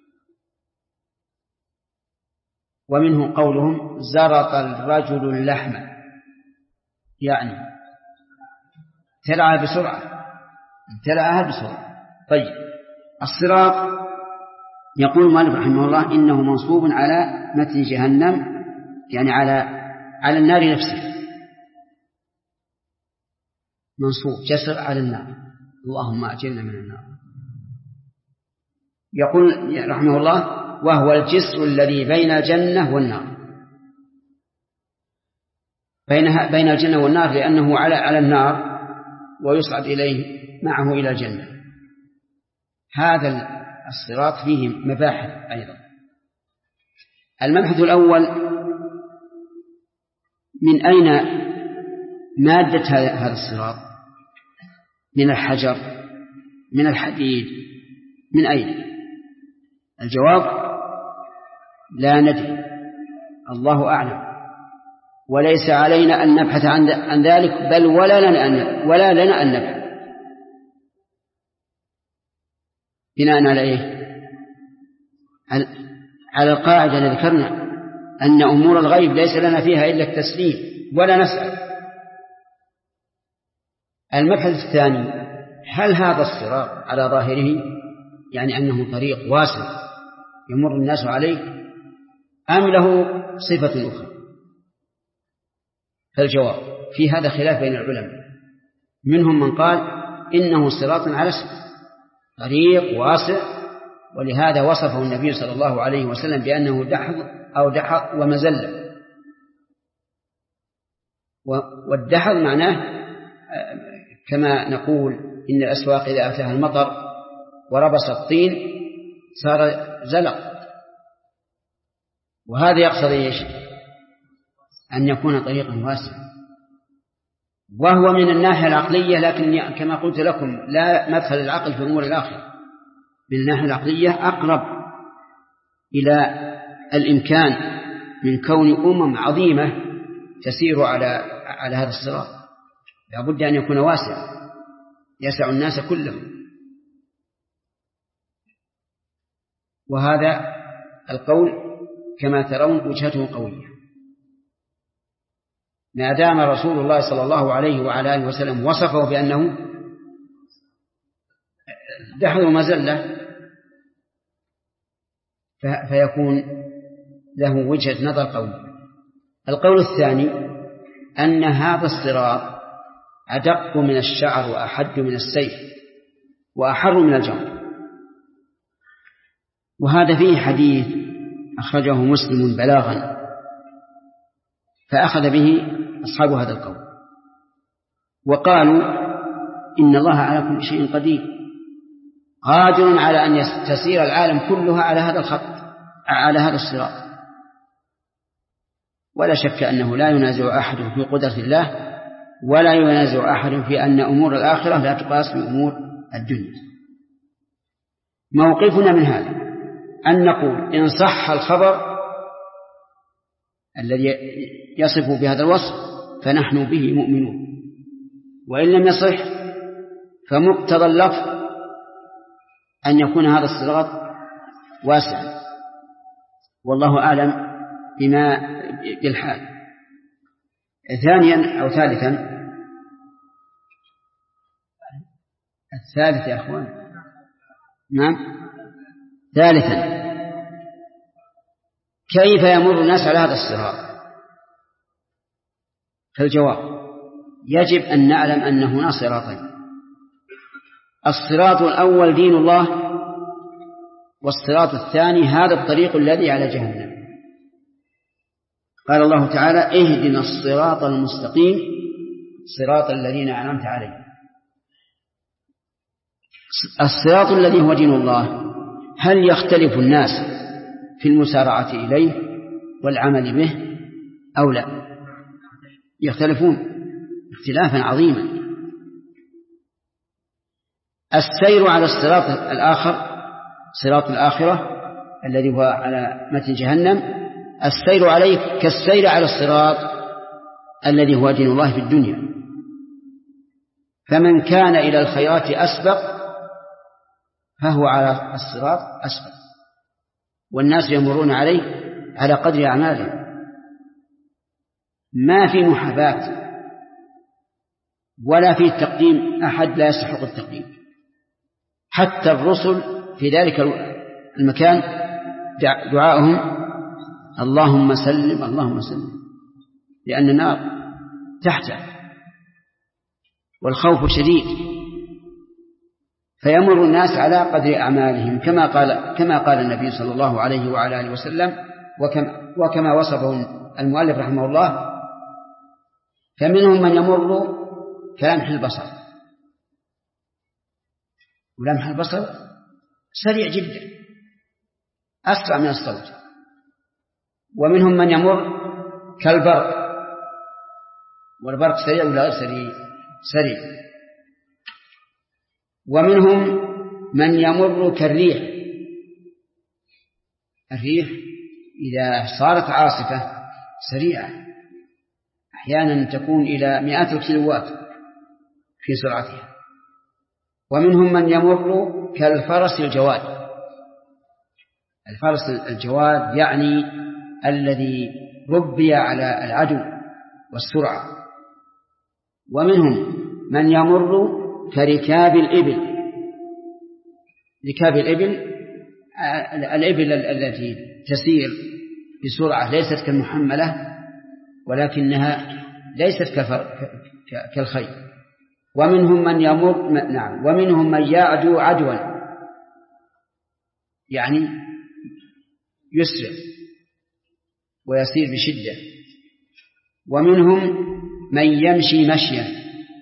ومنه قولهم: زرط الرجل اللحم، يعني امتلأها بسرعة. طيب، الصراط يقول المؤلف رحمه الله إنه منصوب على متن جهنم، يعني على النار نفسها، منصوب جسر على النار، اللهم أجرنا من النار. يقول رحمه الله: وهو الجسر الذي بين الجنة والنار، بين الجنة والنار، لأنه على النار ويصعد إليه معه إلى الجنة. هذا الصراط فيه مباحث أيضا. المبحث الأول: من أين مادة هذا الصراط؟ من الحجر، من الحديد، من أين؟ الجواب: لا ندري، الله أعلم، وليس علينا أن نبحث عن ذلك، بل ولا لنا أن نبحث. بناء على إيه؟ على القاعدة التي ذكرنا أن أمور الغيب ليس لنا فيها إلا التسليم ولا نسأل. المبحث الثاني: هل هذا الصراط على ظاهره يعني أنه طريق واسع يمر الناس عليه، أم له صفة أخرى؟ فالجواب: في هذا خلاف بين العلماء، منهم من قال إنه صراط على اسم، طريق واسع، ولهذا وصفه النبي صلى الله عليه وسلم بأنه دحض ومزلة. والدحض معناه كما نقول إن الأسواق إذا أتاها المطر وربص الطين صار زلق، وهذا يقصد إيش؟ أن يكون طريقا واسعا. وهو من الناحية العقلية، لكن كما قلت لكم لا مدخل العقل في أمور الآخرة. من الناحية العقلية أقرب إلى الإمكان من كون عظيمة تسير على هذا الصراط. لا بد أن يكون واسع يسع الناس كلهم. وهذا القول كما ترون وجهته قوية، ما دام رسول الله صلى الله عليه وعلى آله وسلم وصفه بأنه دحر مزلة، فيكون له وجهة نظر قوية. القول الثاني أن هذا الصراط أدق من الشعر وأحد من السيف وأحر من الجمر. وهذا فيه حديث أخرجه مسلم بلاغا، فأخذ به أصحاب هذا القول وقالوا إن الله على كل شيء قدير، قادر على أن تسير العالم كلها على هذا الخط، على هذا الصراط. ولا شك أنه لا ينازع أحد في قدرة الله، ولا ينازع أحد في أن أمور الآخرة لا تقاس بأمور الدنيا. موقفنا من هذا أن نقول إن صح الخبر الذي يصف بهذا الوصف فنحن به مؤمنون، وإن لم يصح فمقتضى اللفظ أن يكون هذا الصراط واسعا، والله أعلم بما بالحال. ثانيا أو ثالثا، الثالث يا أخوان، نعم، ثالثا كيف يمر الناس على هذا الصراط؟ فالجواب يجب أن نعلم أن هنا صراطين. الصراط الأول دين الله، والصراط الثاني هذا الطريق الذي على جهنم. قال الله تعالى اهدنا الصراط المستقيم صراط الذين أنعمت عليهم. الصراط الذي هو دين الله هل يختلف الناس في المسارعة إليه والعمل به أو لا؟ يختلفون اختلافا عظيما. السير على الصراط الآخر، صراط الآخرة الذي هو على متن جهنم، السير عليه كالسير على الصراط الذي هو دين الله في الدنيا. فمن كان إلى الخيرات أسبق فهو على الصراط أسبق، والناس يمرون عليه على قدر أعمالهم. ما في محاباة ولا في تقديم أحد لا يستحق التقديم. حتى الرسل في ذلك المكان دعاءهم اللهم سلم اللهم سلم، لأن النار تحته والخوف شديد، فيمر الناس على قدر أعمالهم كما قال النبي صلى الله عليه وعلى آله وسلم، وكما وصفه المؤلف رحمه الله. فمنهم من يمر كلمح البصر، ولمح البصر سريع جدا أسرع من الصوت. ومنهم من يمر كالبرق، والبرق سريع ولا غير سريع. ومنهم من يمر كالريح، الريح إذا صارت عاصفة سريعة أحيانا تكون إلى مئات الكيلوات في سرعتها. ومنهم من يمر كالفرس الجواد، الفرس الجواد يعني الذي ربي على العدو والسرعة. ومنهم من يمر كركاب الإبل، ركاب الإبل التي تسير بسرعة ليست كالمحملة ولكنها ليست كالخيل. ومنهم من يمر ومنهم من يعدو عدوا يعني يسرع ويسير بشدة. ومنهم من يمشي مشيا،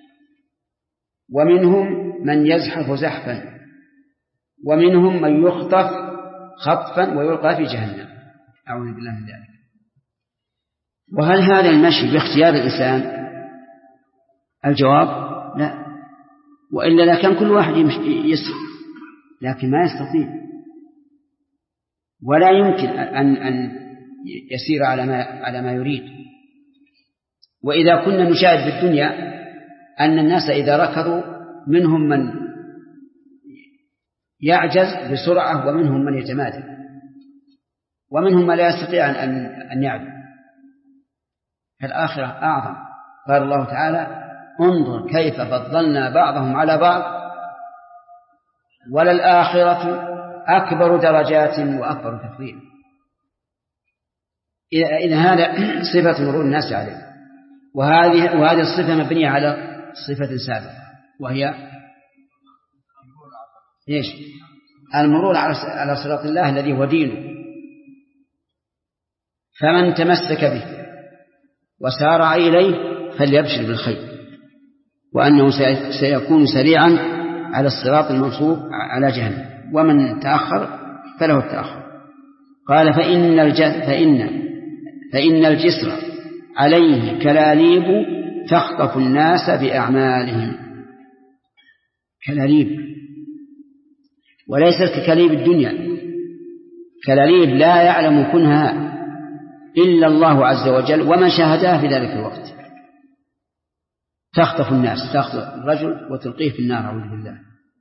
ومنهم من يزحف زحفا، ومنهم من يخطف خطفا ويلقى في جهنم، أعوذ بالله من ذلك. وهل هذا المشي باختيار الإنسان الجواب لا، وإلا لكان كل واحد يسر، لكن ما يستطيع ولا يمكن أن يسير على ما يريد. وإذا كنا نشاهد في الدنيا أن الناس إذا ركضوا منهم من يعجز بسرعة ومنهم من يتمادى ومنهم من لا يستطيع أن يعدل. الآخرة أعظم. قال الله تعالى: انظر كيف فضلنا بعضهم على بعض وللآخرة أكبر درجات وأكبر تفضيلا. إذا هذا صفة مرور الناس عليه، وهذه الصفة مبنية على صفة سابقة وهي إيش؟ المرور على صراط الله الذي هو دينه. فمن تمسك به وسارع إليه فليبشر بالخير، وأنه سيكون سريعا على الصراط المنصوب على جهنم، ومن تأخر فله التأخر. قال: فإن الجسر عليه كلاليب تخطف الناس بأعمالهم. كلاليب وليست ككليب الدنيا. كلاليب لا يعلم كنها إلا الله عز وجل ومن شاهدها في ذلك الوقت. تخطف الناس، تأخذ الرجل وتلقيه في النار، أعوذ بالله.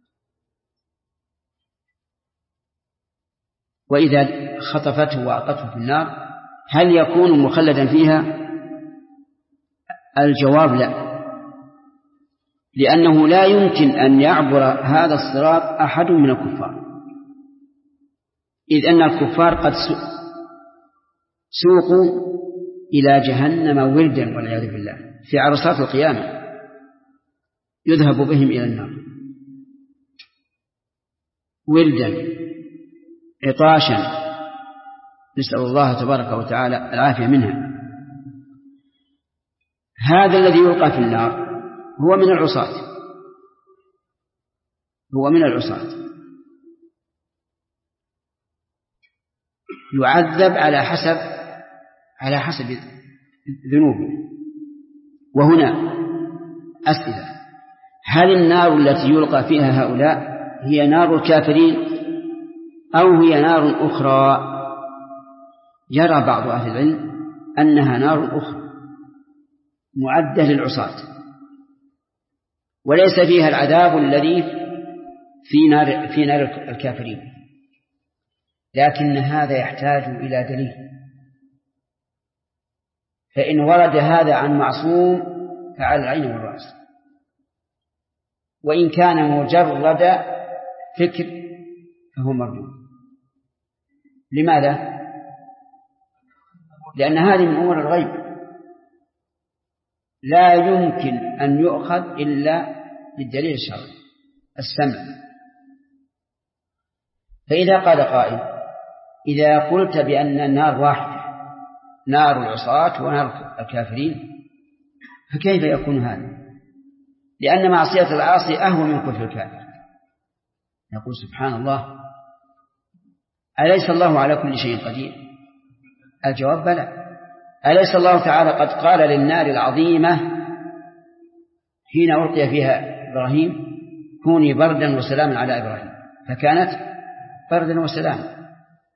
وإذا خطفته وألقته في النار هل يكون مخلدا فيها؟ الجواب لا، لأنه لا يمكن أن يعبر هذا الصراط أحد من الكفار، إذ أن الكفار قد سوقوا إلى جهنم وردا والعياذ بالله في عرصات القيامة، يذهب بهم إلى النار وردا عطاشا، نسأل الله تبارك وتعالى العافية منها. هذا الذي يلقى في النار هو من العصاة، هو من العصاة، يعذب على حسب ذنوبه. وهنا أسئلة: هل النار التي يلقى فيها هؤلاء هي نار الكافرين أو هي نار أخرى؟ يرى بعض أهل العلم أنها نار أخرى معدة للعصاة، وليس فيها العذاب الذي في نار الكافرين، لكن هذا يحتاج إلى دليل. فإن ورد هذا عن معصوم فعلى العين والرأس، وإن كان مجرد فكر فهو مردود. لماذا؟ لأن هذه من أمور الغيب لا يمكن أن يؤخذ إلا بالدليل الشرعي السمع. فإذا قال قائل: إذا قلت بأن النار واحدة، نار العصاة ونار الكافرين، فكيف يكون هذا؟ لأن معصية العاصي أهون من كفر الكافر. يقول: سبحان الله، أليس الله على كل شيء قدير؟ الجواب: بلى. أليس الله تعالى قد قال للنار العظيمة حين ألقي فيها إبراهيم: كوني بردا وسلاما على إبراهيم، فكانت بردا وسلاما.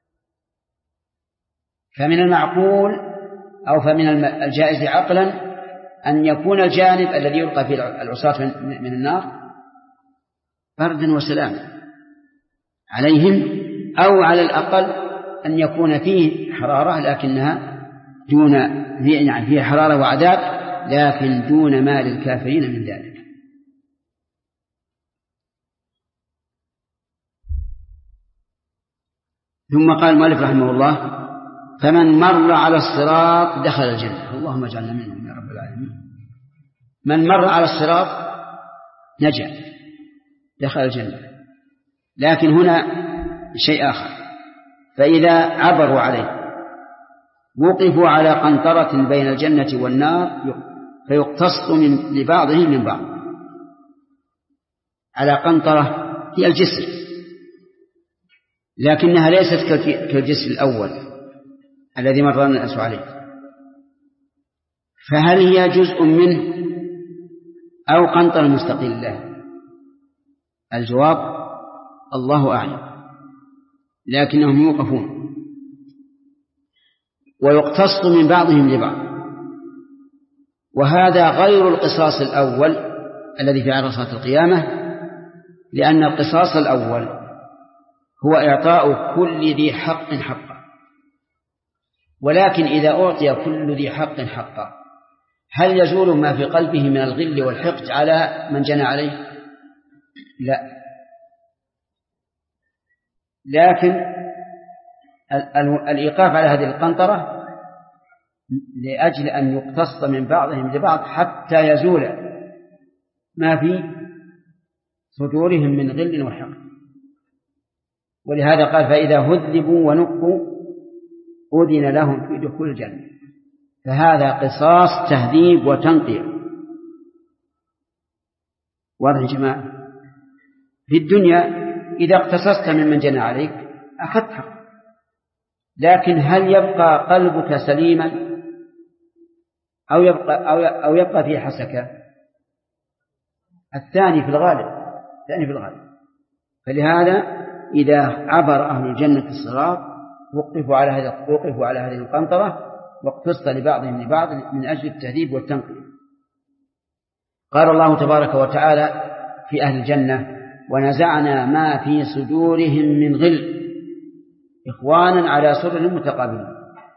فمن المعقول أو فمن الجائز عقلا أن يكون الجانب الذي يلقى فيه العصاة من النار بردا وسلاما عليهم، أو على الأقل أن يكون فيه حرارة لكنها دون يعني فيه حرارة وعذاب لكن دون ما للكافرين من ذلك. ثم قال المؤلف رحمه الله: فمن مر على الصراط دخل الجنة. اللهم اجعلنا منهم يا رب العالمين. من مر على الصراط نجا، دخل الجنة. لكن هنا شيء آخر: فإذا عبروا عليه وقفوا على قنطرة بين الجنة والنار فيقتص لبعضهم من بعض. على قنطرة هي الجسر، لكنها ليست كالجسر الأول الذي مر الناس عليه. فهل هي جزء منه أو قنطرة مستقلة؟ الجواب الله أعلم، لكنهم يوقفون ويقتص من بعضهم لبعض، وهذا غير القصاص الأول الذي في عرصات القيامة، لأن القصاص الأول هو إعطاء كل ذي حق حقه، ولكن إذا أعطي كل ذي حق حقه هل يزول ما في قلبه من الغل والحقد على من جنى عليه؟ لا، لكن الإيقاف على هذه القنطرة لأجل أن يقتص من بعضهم لبعض حتى يزول ما في صدورهم من غل وحقد. ولهذا قال فإذا هذبوا ونقوا أذن لهم في دخول الجنة، فهذا قصاص تهذيب وتنقية. واضح يا جماعة؟ في الدنيا إذا اقتصصت ممن جنى عليك أخذت حق، لكن هل يبقى قلبك سليما أو يبقى فيه حسكة؟ الثاني في الغالب. فلهذا إذا عبر أهل الجنة الصراط وقفوا على هذه القنطرة واقتص لبعضهم لبعض من أجل التهذيب والتنقية. قال الله تبارك وتعالى في أهل الجنة ونزعنا ما في صدورهم من غل إخوانا على سرر متقابلين.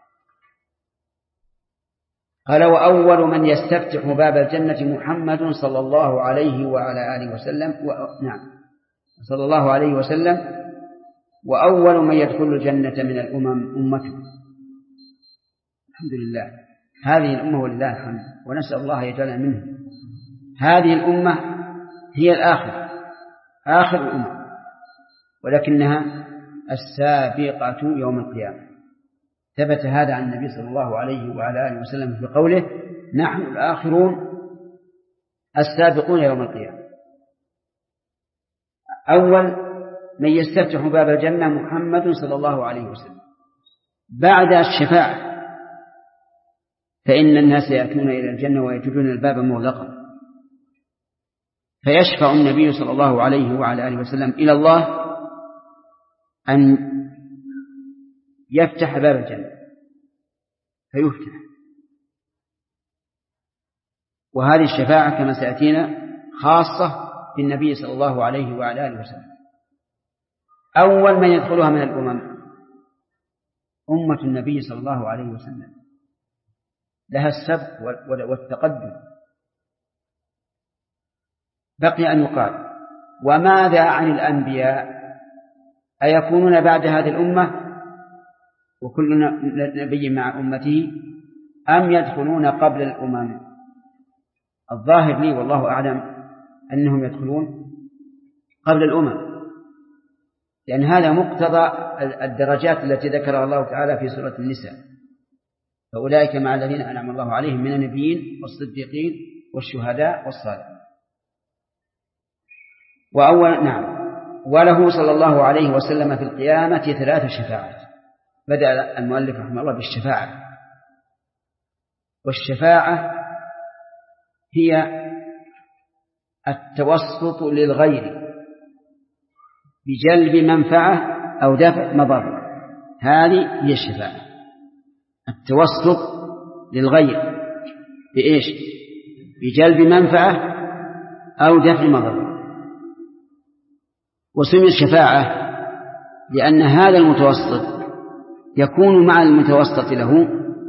قال وأول من يستفتح باب الجنة محمد صلى الله عليه وعلى آله وسلم صلى الله عليه وسلم، وأول من يدخل الجنة من الأمم أمته. الحمد لله، هذه الأمة ولله الحمد، ونسأل الله يجعلنا منه. هذه الأمة هي آخر الأمة، ولكنها السابقة يوم القيامة. ثبت هذا عن النبي صلى الله عليه وعلى آله وسلم في قوله نحن الآخرون السابقون يوم القيامة. أول من يستفتح باب الجنة محمد صلى الله عليه وسلم. بعد الشفاعة فإن الناس يأتون إلى الجنة ويجدون الباب مغلقا، فيشفع النبي صلى الله عليه وعلى آله وسلم إلى الله أن يفتح باب الجنة فيفتح. وهذه الشفاعة كما سيأتينا خاصة بالنبي صلى الله عليه وعلى آله وسلم. أول من يدخلها من الأمم أمة النبي صلى الله عليه وسلم، لها السبق والتقدم. بقي أن يقال وماذا عن الأنبياء؟ أيكونون بعد هذه الأمة وكل نبي مع أمته أم يدخلون قبل الأمم؟ الظاهر لي والله أعلم أنهم يدخلون قبل الأمم، لأن هذا مقتضى الدرجات التي ذكرها الله تعالى في سورة النساء. فأولئك مع الذين أنعم الله عليهم من النبيين والصديقين والشهداء والصالحين. وله صلى الله عليه وسلم في القيامة 3 شفاعات. بدأ المؤلف رحمه الله بالشفاعة، والشفاعة هي التوسط للغير بجلب منفعة أو دفع مضرة. هذه هي الشفاعة، التوسط للغير بإيش؟ بجلب منفعة أو دفع مضرة. وسمي الشفاعة لأن هذا المتوسط يكون مع المتوسط له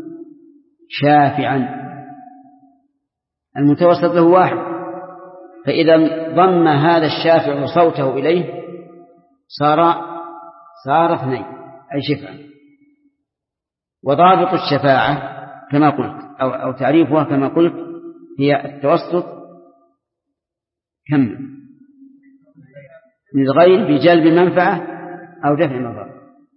شافعا. المتوسط له واحد، فإذا ضم هذا الشافع صوته إليه صار 2 أي شفعا. وضابط الشفاعة كما قلت أو تعريفها كما قلت هي التوسط للغير بجلب منفعة أو دفع مضرة.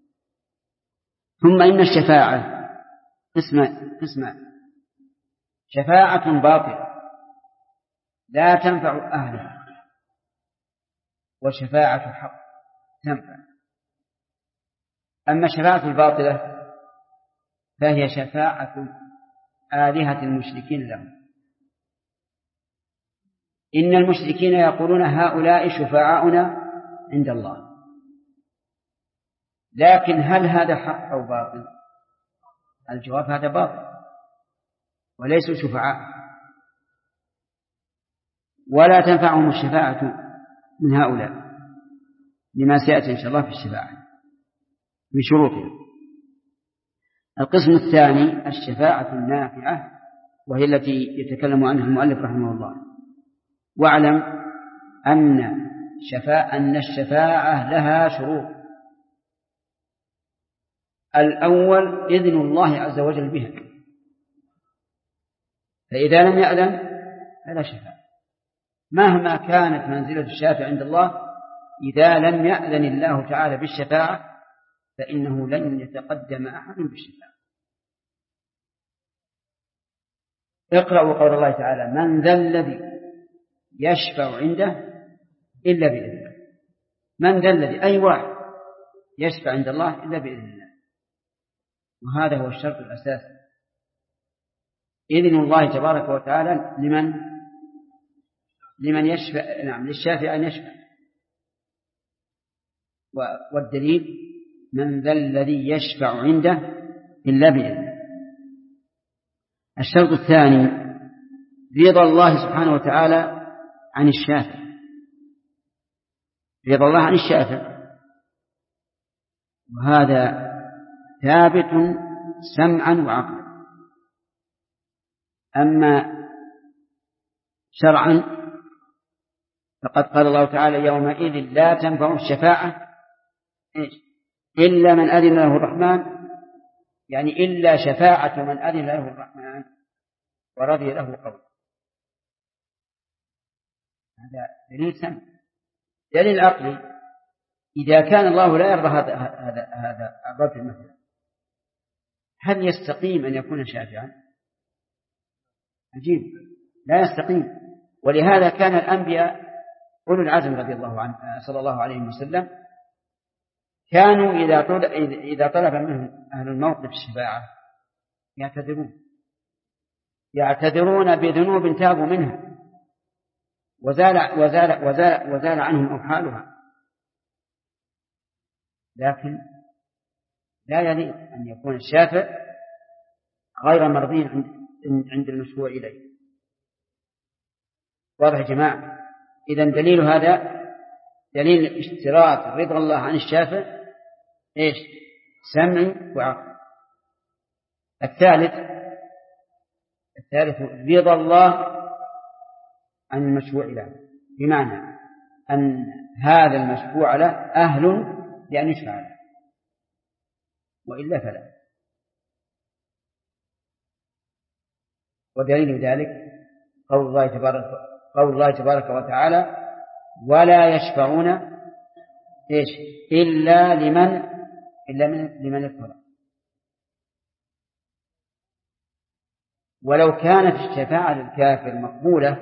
ثم إن الشفاعة اسمع شفاعة باطلة لا تنفع أهلها، وشفاعة حق تنفع. أما الشفاعة الباطلة فهي شفاعة آلهة المشركين لهم، إن المشركين يقولون هؤلاء شفعاؤنا عند الله، لكن هل هذا حق أو باطل؟ الجواب هذا باطل، وليسوا شفعاء، ولا تنفعهم الشفاعة من هؤلاء، لما سيأتي إن شاء الله في الشفاعة بشروطها. القسم الثاني الشفاعة النافعة، وهي التي يتكلم عنها المؤلف رحمه الله. واعلم أن الشفاعة لها شروط. الأول إذن الله عز وجل بها، فإذا لم يأذن فلا شفاعة، مهما كانت منزلة الشافع عند الله، إذا لم يأذن الله تعالى بالشفاعة فإنه لن يتقدم أحد بالشفاعة. اقرأوا قول الله تعالى: من ذا الذي يشفع عنده إلا بإذنه. من ذا الذي، أي واحد يشفع عند الله إلا بإذن الله، وهذا هو الشرط الأساسي، إذن الله تبارك وتعالى لمن يشفع، نعم، للشافع أن يشفع. والدليل: من ذا الذي يشفع عنده إلا بإذنه. الشرط الثاني رضا الله سبحانه وتعالى عن الشافع، رضا الله عن الشافع، وهذا ثابت سمعا وعقلا. أما شرعا فقد قال الله تعالى: يومئذ لا تنفع الشفاعة إلا من أذن له الرحمن، يعني إلا شفاعة من أذن له الرحمن ورضي له قوله. هذا دليل سمع. دليل عقلي: إذا كان الله لا يرضى هذا الرجل مثلا، هل يستقيم أن يكون شافعا؟ عجيب، لا يستقيم. ولهذا كان الأنبياء أولو العزم رضي الله عنه صلى الله عليه وسلم كانوا إذا طلب منهم أهل الموقف الشفاعة يعتذرون بذنوب تابوا منها وزال عنهم أوحالها. لكن لا يليق أن يكون الشافع غير مرضي عند المشفوع إليه. واضح يا جماعة؟ إذن دليل هذا دليل اشتراط رضا الله عن الشافع إيش؟ سمع وعقل. الثالث رضا الله عن المشفوع له، بمعنى أن هذا المشفوع له أهل لأن يشفع له، وإلا فلا. ودليل ذلك قول الله تبارك وتعالى: ولا يشفعون إيش؟ إلا لمن ارتضى. ولو كانت الشفاعة للكافر مقبولة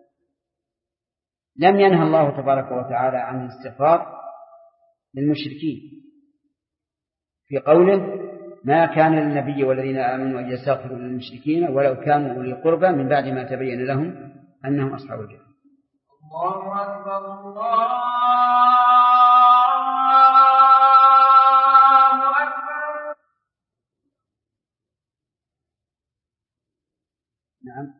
لم ينهى الله تبارك وتعالى عن الاستغفار للمشركين في قوله: ما كان للنبي والذين آمنوا أن يستغفروا للمشركين ولو كانوا أولي قربى من بعد ما تبين لهم أنهم أصحاب الجحيم. الله أكبر، الله أكبر. نعم،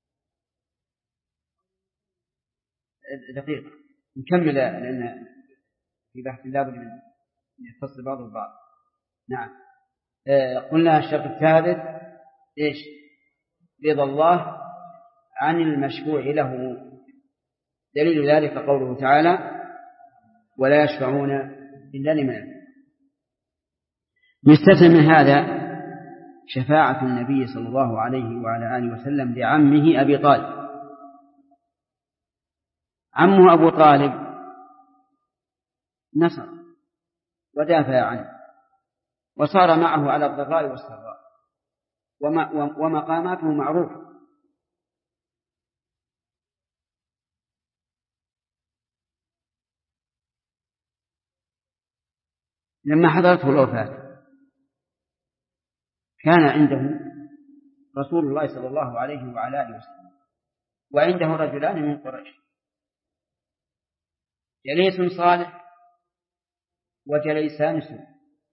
دقيقة نكمل لأن في بحث لابد من يتصل بعض البعض. نعم، قلنا الشرط الثالث إيش؟ رضا الله عن المشفوع له. دليل ذلك قوله تعالى: ولا يشفعون إلا لمن أذن. يستثنى من هذا شفاعة النبي صلى الله عليه وعلى آله وسلم لعمه أبي طالب. عمه أبو طالب نصر ودافع عنه وصار معه على الضراء والسراء، ومقاماته معروفة. لما حضرته الوفاة كان عنده رسول الله صلى الله عليه وعلى آله وسلم، وعنده رجلان من قريش جليس صالح وجليسان سوء.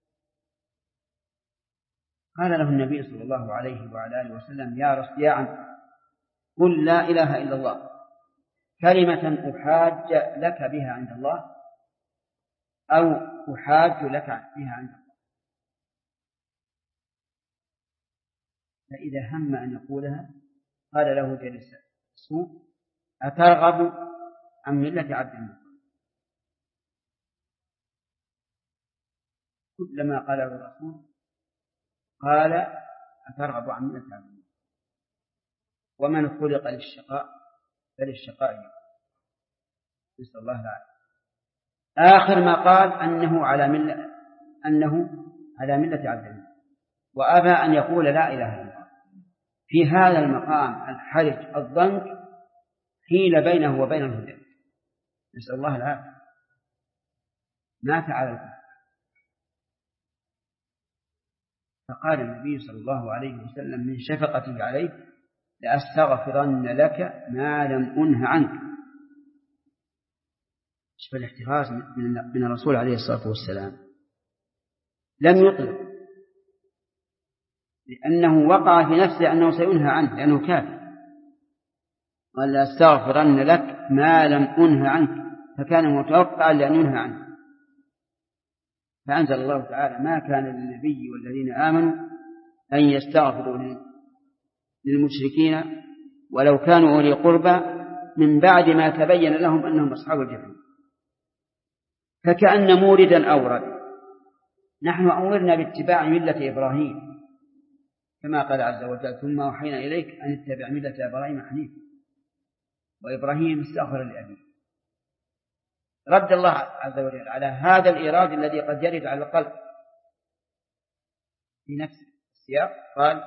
قال له النبي صلى الله عليه وعلى آله وسلم: يا عم، قل لا إله إلا الله كلمة أحاج لك بها عند الله، أو أحاج لك بها عند الله. فإذا هم أن يقولها قال له جليس سوء: أترغب عن ملة عبد المطلب؟ كلما قاله الرسول قال: أترغب عن ملة عبد المطلب؟ ومن خلق للشقاء فللشقاء يكون. نسأل الله العافية. آخر ما قال أنه على ملة عبد المطلب، وأبى أن يقول لا إله إلا الله. في هذا المقام الحرج الضنك حيل بينه وبين الهدى، نسأل الله العافية. مات على الكفر. فقال النبي صلى الله عليه وسلم من شفقته عليه: لأستغفرن لك ما لم أنه عنك. شوف الاحتراز من الرسول عليه الصلاة والسلام. لم يطلق، لأنه وقع في نفسه أنه سينهى عنه لأنه كافر. قال: لأستغفرن لك ما لم أنه عنك، فكان متوقعا لأن ينهى عنه. فأنزل الله تعالى: ما كان للنبي والذين آمنوا أن يستغفروا للمشركين ولو كانوا أولي قربى من بعد ما تبين لهم أنهم أصحاب الجحيم. فكأن موردا أورد: نحن أمرنا باتباع ملة إبراهيم، كما قال عز وجل: ثم أوحينا إليك أن اتبع ملة إبراهيم حنيفا وإبراهيم استغفر لأبيه. رد الله عز وجل على هذا الإيراد الذي قد يرد على القلب في نفس السياق، قال: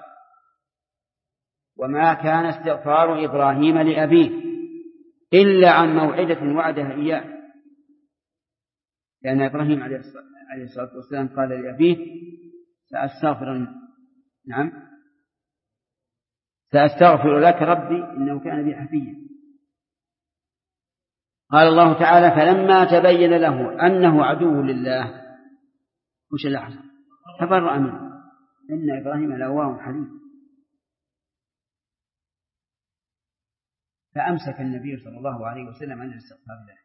وما كان استغفار إبراهيم لأبيه إلا عن موعدة وعدها إياه. لأن إبراهيم عليه الصلاة والسلام قال لأبيه: سأستغفر لك ربي إنه كان بي حفيا. قال الله تعالى: فلما تبين له أنه عدو لله وش اللي حصل؟ تبرأ منه إن إبراهيم لأواه حليم. فأمسك النبي صلى الله عليه وسلم عن الاستغفار له.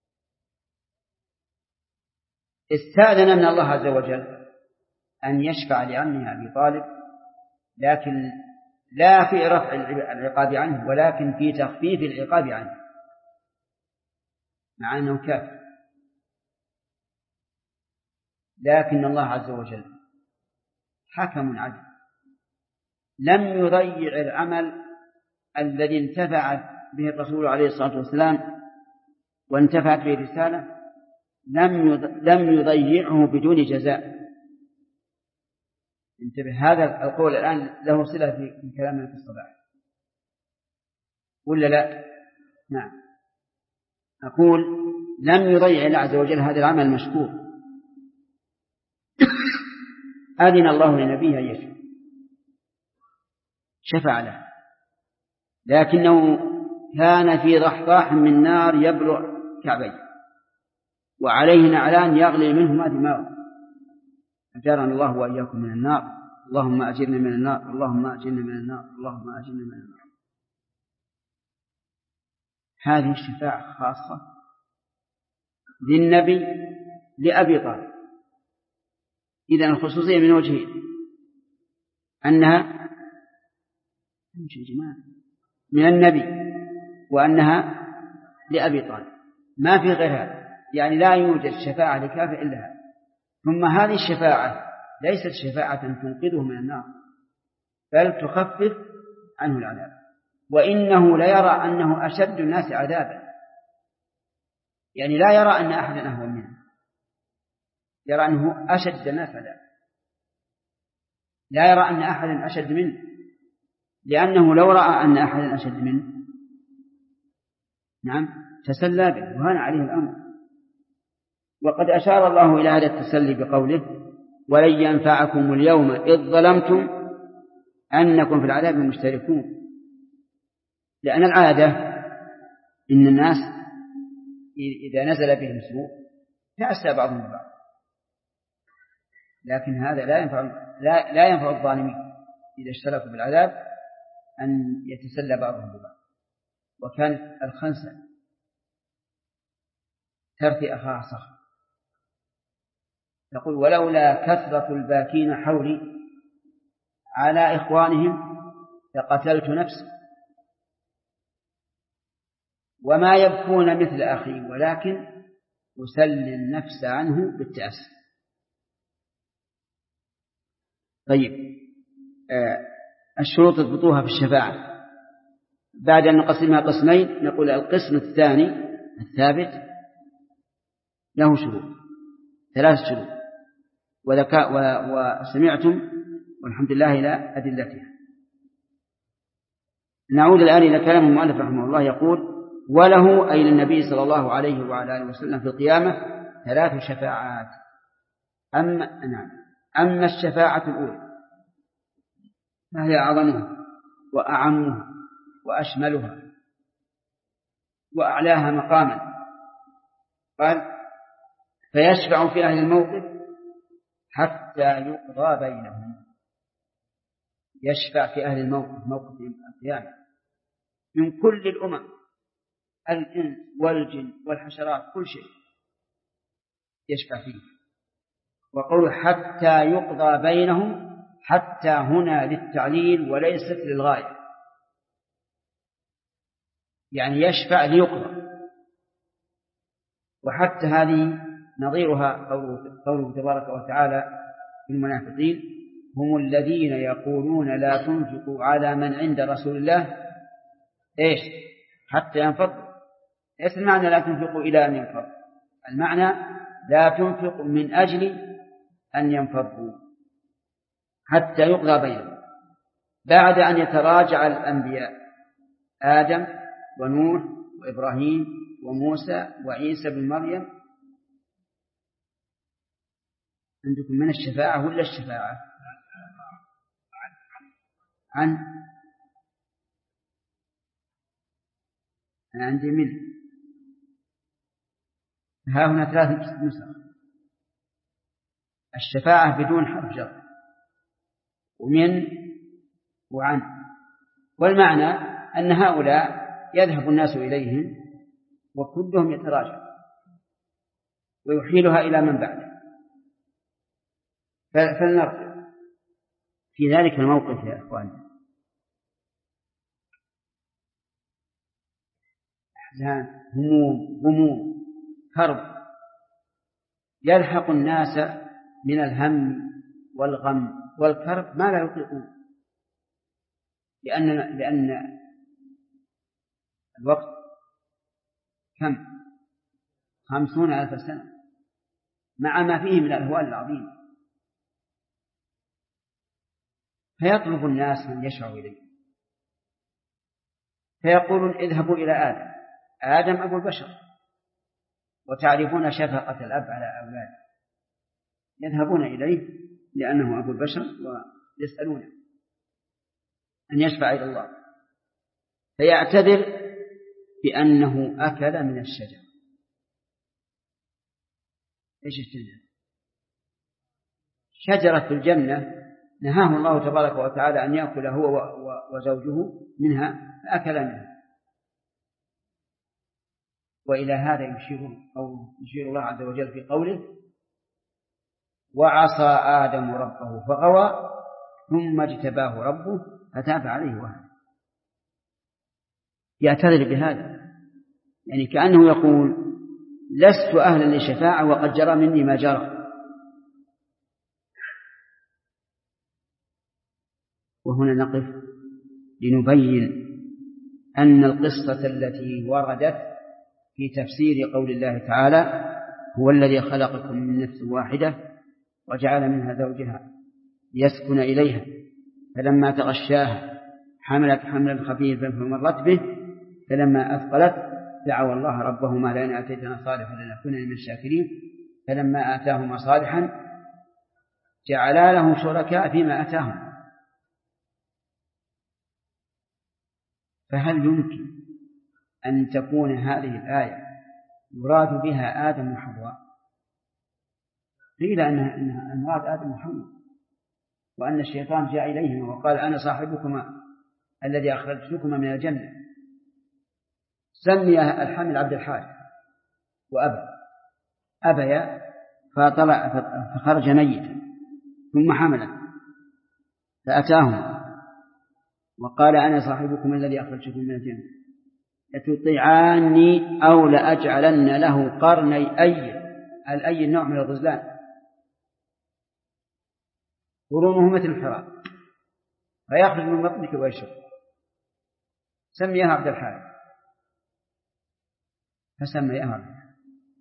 استأذن من الله عز وجل أن يشفع لعمه أبي طالب، لكن لا في رفع العقاب عنه، ولكن في تخفيف العقاب عنه، مع أنه كافر. لكن الله عز وجل حكم عدل، لم يضيع العمل الذي انتفع به الرسول عليه الصلاة والسلام وانتفعت به الرسالة، لم يضيعه بدون جزاء. انتبه، هذا القول الآن له صلة في كلامنا في الصباح ولا لا؟ نعم، أقول لم يضيع الله عز وجل هذا العمل المشكور. أذن الله لنبيه أن يشفع، شفع له، لكنه كان في ضحضاح من نار يبلغ كعبيه، وعليه نعلان يغلي منهما دماغه. أجارنا الله وإياكم من النار. اللهم أجرنا من النار، اللهم أجرنا من النار، اللهم أجرنا من النار. هذه الشفاعة خاصة للنبي لأبي طالب. إذن الخصوصية من وجهين: أنها من النبي، وأنها لأبي طالب، ما في غيرها، يعني لا يوجد شفاعة لكافر إلا هذا. ثم هذه الشفاعة ليست شفاعة تنقذه من النار، بل تخفف عنه العذاب، وإنه ليرى أنه أشد الناس عذابا، يعني لا يرى أن أحدا أهون منه، يرى أنه أشد الناس عذابا، لا يرى أن أحدا أشد منه، لأنه لو رأى أن أحدا أشد منه تسلى به وهان عليه الأمر. وقد أشار الله إلى هذا التسلي بقوله: ولن ينفعكم اليوم إذ ظلمتم أنكم في العذاب مشتركون. لأن العادة إن الناس إذا نزل بهم سوء تأسى بعضهم ببعض، لكن هذا لا ينفع الظالمين إذا اشتركوا بالعذاب أن يتسلى بعضهم ببعض. وكان الخنسة ترثي أخاها صخر يقول: ولولا كثرة الباكين حولي على إخوانهم لقتلت نفسي، وما يبكون مثل أخي ولكن أسلي النفس عنه بالتأسي. طيب، الشروط تضبطوها في الشفاعة. بعد أن نقسمها قسمين نقول القسم الثاني الثابت له شروط، 3 شروط، وسمعتم والحمد لله إلى أدلتها. نعود الآن إلى كلام المؤلف رحمه الله، يقول: وله أي للنبي صلى الله عليه وعلى آله وسلم في القيامة 3 شفاعات. أما الشفاعة الأولى فهي أعظمها وأعمها وأشملها وأعلاها مقاما. قال: فيشفع في أهل الموقف حتى يقضى بينهم. يشفع في أهل الموقف، موقف القيامة، من كل الأمم، الإنس والجن والحشرات، كل شيء يشفع فيه. وقول حتى يقضى بينهم، حتى هنا للتعليل وليست للغاية، يعني يشفع ليقضى. وحتى هذه نظيرها قوله تبارك وتعالى في المنافقين: هم الذين يقولون لا تنفقوا على من عند رسول الله إيش حتى ينفضوا. ليس المعنى لا تنفقوا إلى أن ينفضوا، المعنى لا تنفقوا من أجل أن ينفضوا حتى يقضى بينهم، بعد أن يتراجع الأنبياء آدم ونوح وإبراهيم وموسى وعيسى بن مريم. عندكم من الشفاعة ولا الشفاعة؟ أنا عندي من ها هنا 3 نسخ: الشفاعة بدون حرف جر، ومن وعن. والمعنى أن هؤلاء يذهب الناس إليهم وكلهم يتراجع ويحيلها إلى من بعده. فلنرجع في ذلك الموقف يا أخواني. أحزان، هموم، كرب يلحق الناس من الهم والغم والكرب ما لا يطيقون، لأن الوقت كم 50,000 سنة مع ما فيه من الأهوال العظيم. فيطلب الناس من يشعر إليه، فيقولون: اذهبوا إلى آدم أبو البشر، وتعرفون شفقة الأب على أولاده. يذهبون إليه لأنه أبو البشر ويسألونه أن يشفع إلى الله، فيعتذر بأنه أكل من الشجر. إيش الشجرة؟ شجرة في الجنة نهاه الله تبارك وتعالى أن يأكل هو وزوجه منها، فأكل منها. وإلى هذا يشير الله عز وجل في قوله: وعصى آدم ربه فغوى ثم اجتباه ربه فتاب عليه وهدى. يعتذر بهذا، يعني كأنه يقول: لست أهلا للشفاعة وقد جرى مني ما جرى. وهنا نقف لنبين أن القصة التي وردت في تفسير قول الله تعالى: هو الذي خلقكم من نفس واحدة وجعل منها زوجها ليسكن إليها فلما تغشاها حملت حملا خفيفا فمرت به فلما أثقلت دعوا الله ربهما لئن آتيتنا صالحا لنكون من الشاكرين فلما آتاهما صالحا جعلا له شركاء فيما آتاهم. فهل يمكن أن تكون هذه الآية يراد بها آدم وحواء، قيل أنها مراد آدم وحواء، وأن الشيطان جاء إليهما وقال أنا صاحبكما الذي أخرجتكما من الجنة. سمي الحمل عبد الحارث أبيا فخرج ميتا ثم حملا فأتاهم وقال أنا صاحبكم الذي أخرجتكم من الجنة لتطيعاني أو لأجعلن له قرني الأي نوع من الغزلان قرونه مثل الحراب فيخرج من بطنك ويشرب. سميها عبد الحارث فسميها عبد الحارث.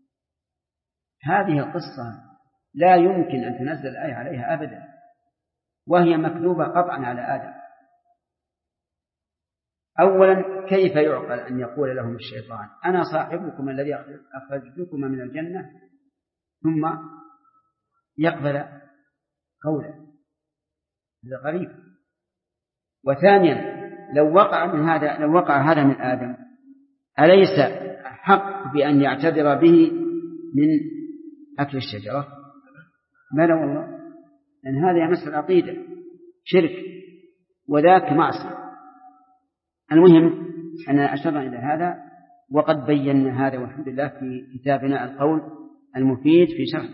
هذه القصة لا يمكن أن تنزل الآية عليها أبدا، وهي مكذوبة قطعا على آدم. أولا كيف يعقل أن يقول لهم الشيطان أنا صاحبكم الذي أخرجتكما من الجنة ثم يقبل قوله؟ هذا غريب. وثانيا لو وقع هذا من آدم أليس حق بأن يعتذر به من أكل الشجرة؟ ما لا والله، لأن هذا يمس العقيدة شرك وذاك معصية. المهم أن أشرنا إلى هذا وقد بينا هذا والحمد لله في كتابنا القول المفيد في شرح،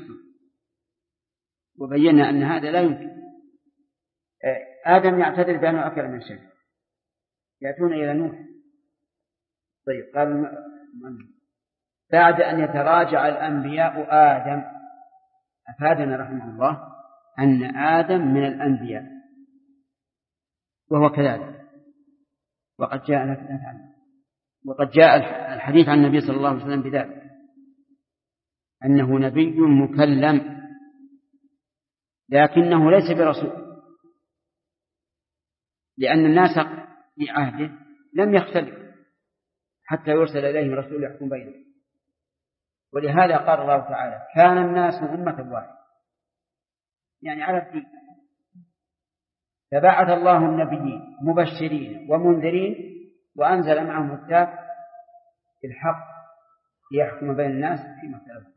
وبينا أن هذا لا يمكن. آدم يعتذر بأنه أكل من الشجرة، يأتون إلى نوح. طيب قال بعد أن يتراجع الأنبياء آدم أفادنا رحمه الله أن آدم من الأنبياء وهو كذلك، وقد جاء الحديث عن النبي صلى الله عليه وسلم بذلك أنه نبي مكلم لكنه ليس برسول، لأن الناس في عهده لم يختلفوا حتى يرسل إليهم رسول يحكم بينهم. ولهذا قال الله تعالى كان الناس أمة واحدة، يعني على الدين، فبعث الله النبيين مبشرين ومنذرين وأنزل معهم الكتاب بالحق ليحكم بين الناس فيما اختلفوا.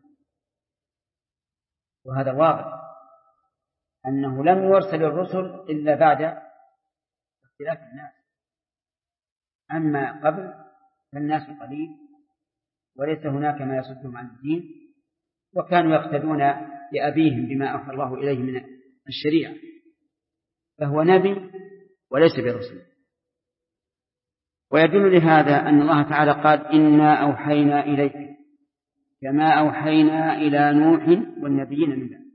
وهذا واضح أنه لم يرسل الرسل إلا بعد اختلاف الناس، أما قبل فالناس قليل وليس هناك ما يصدهم عن الدين، وكانوا يقتدون لأبيهم بما أوحى الله إليه من الشريعة، فهو نبي وليس برسول. ويدل لهذا أن الله تعالى قال إنا أوحينا إليك كما أوحينا إلى نوح والنبيين من بعده،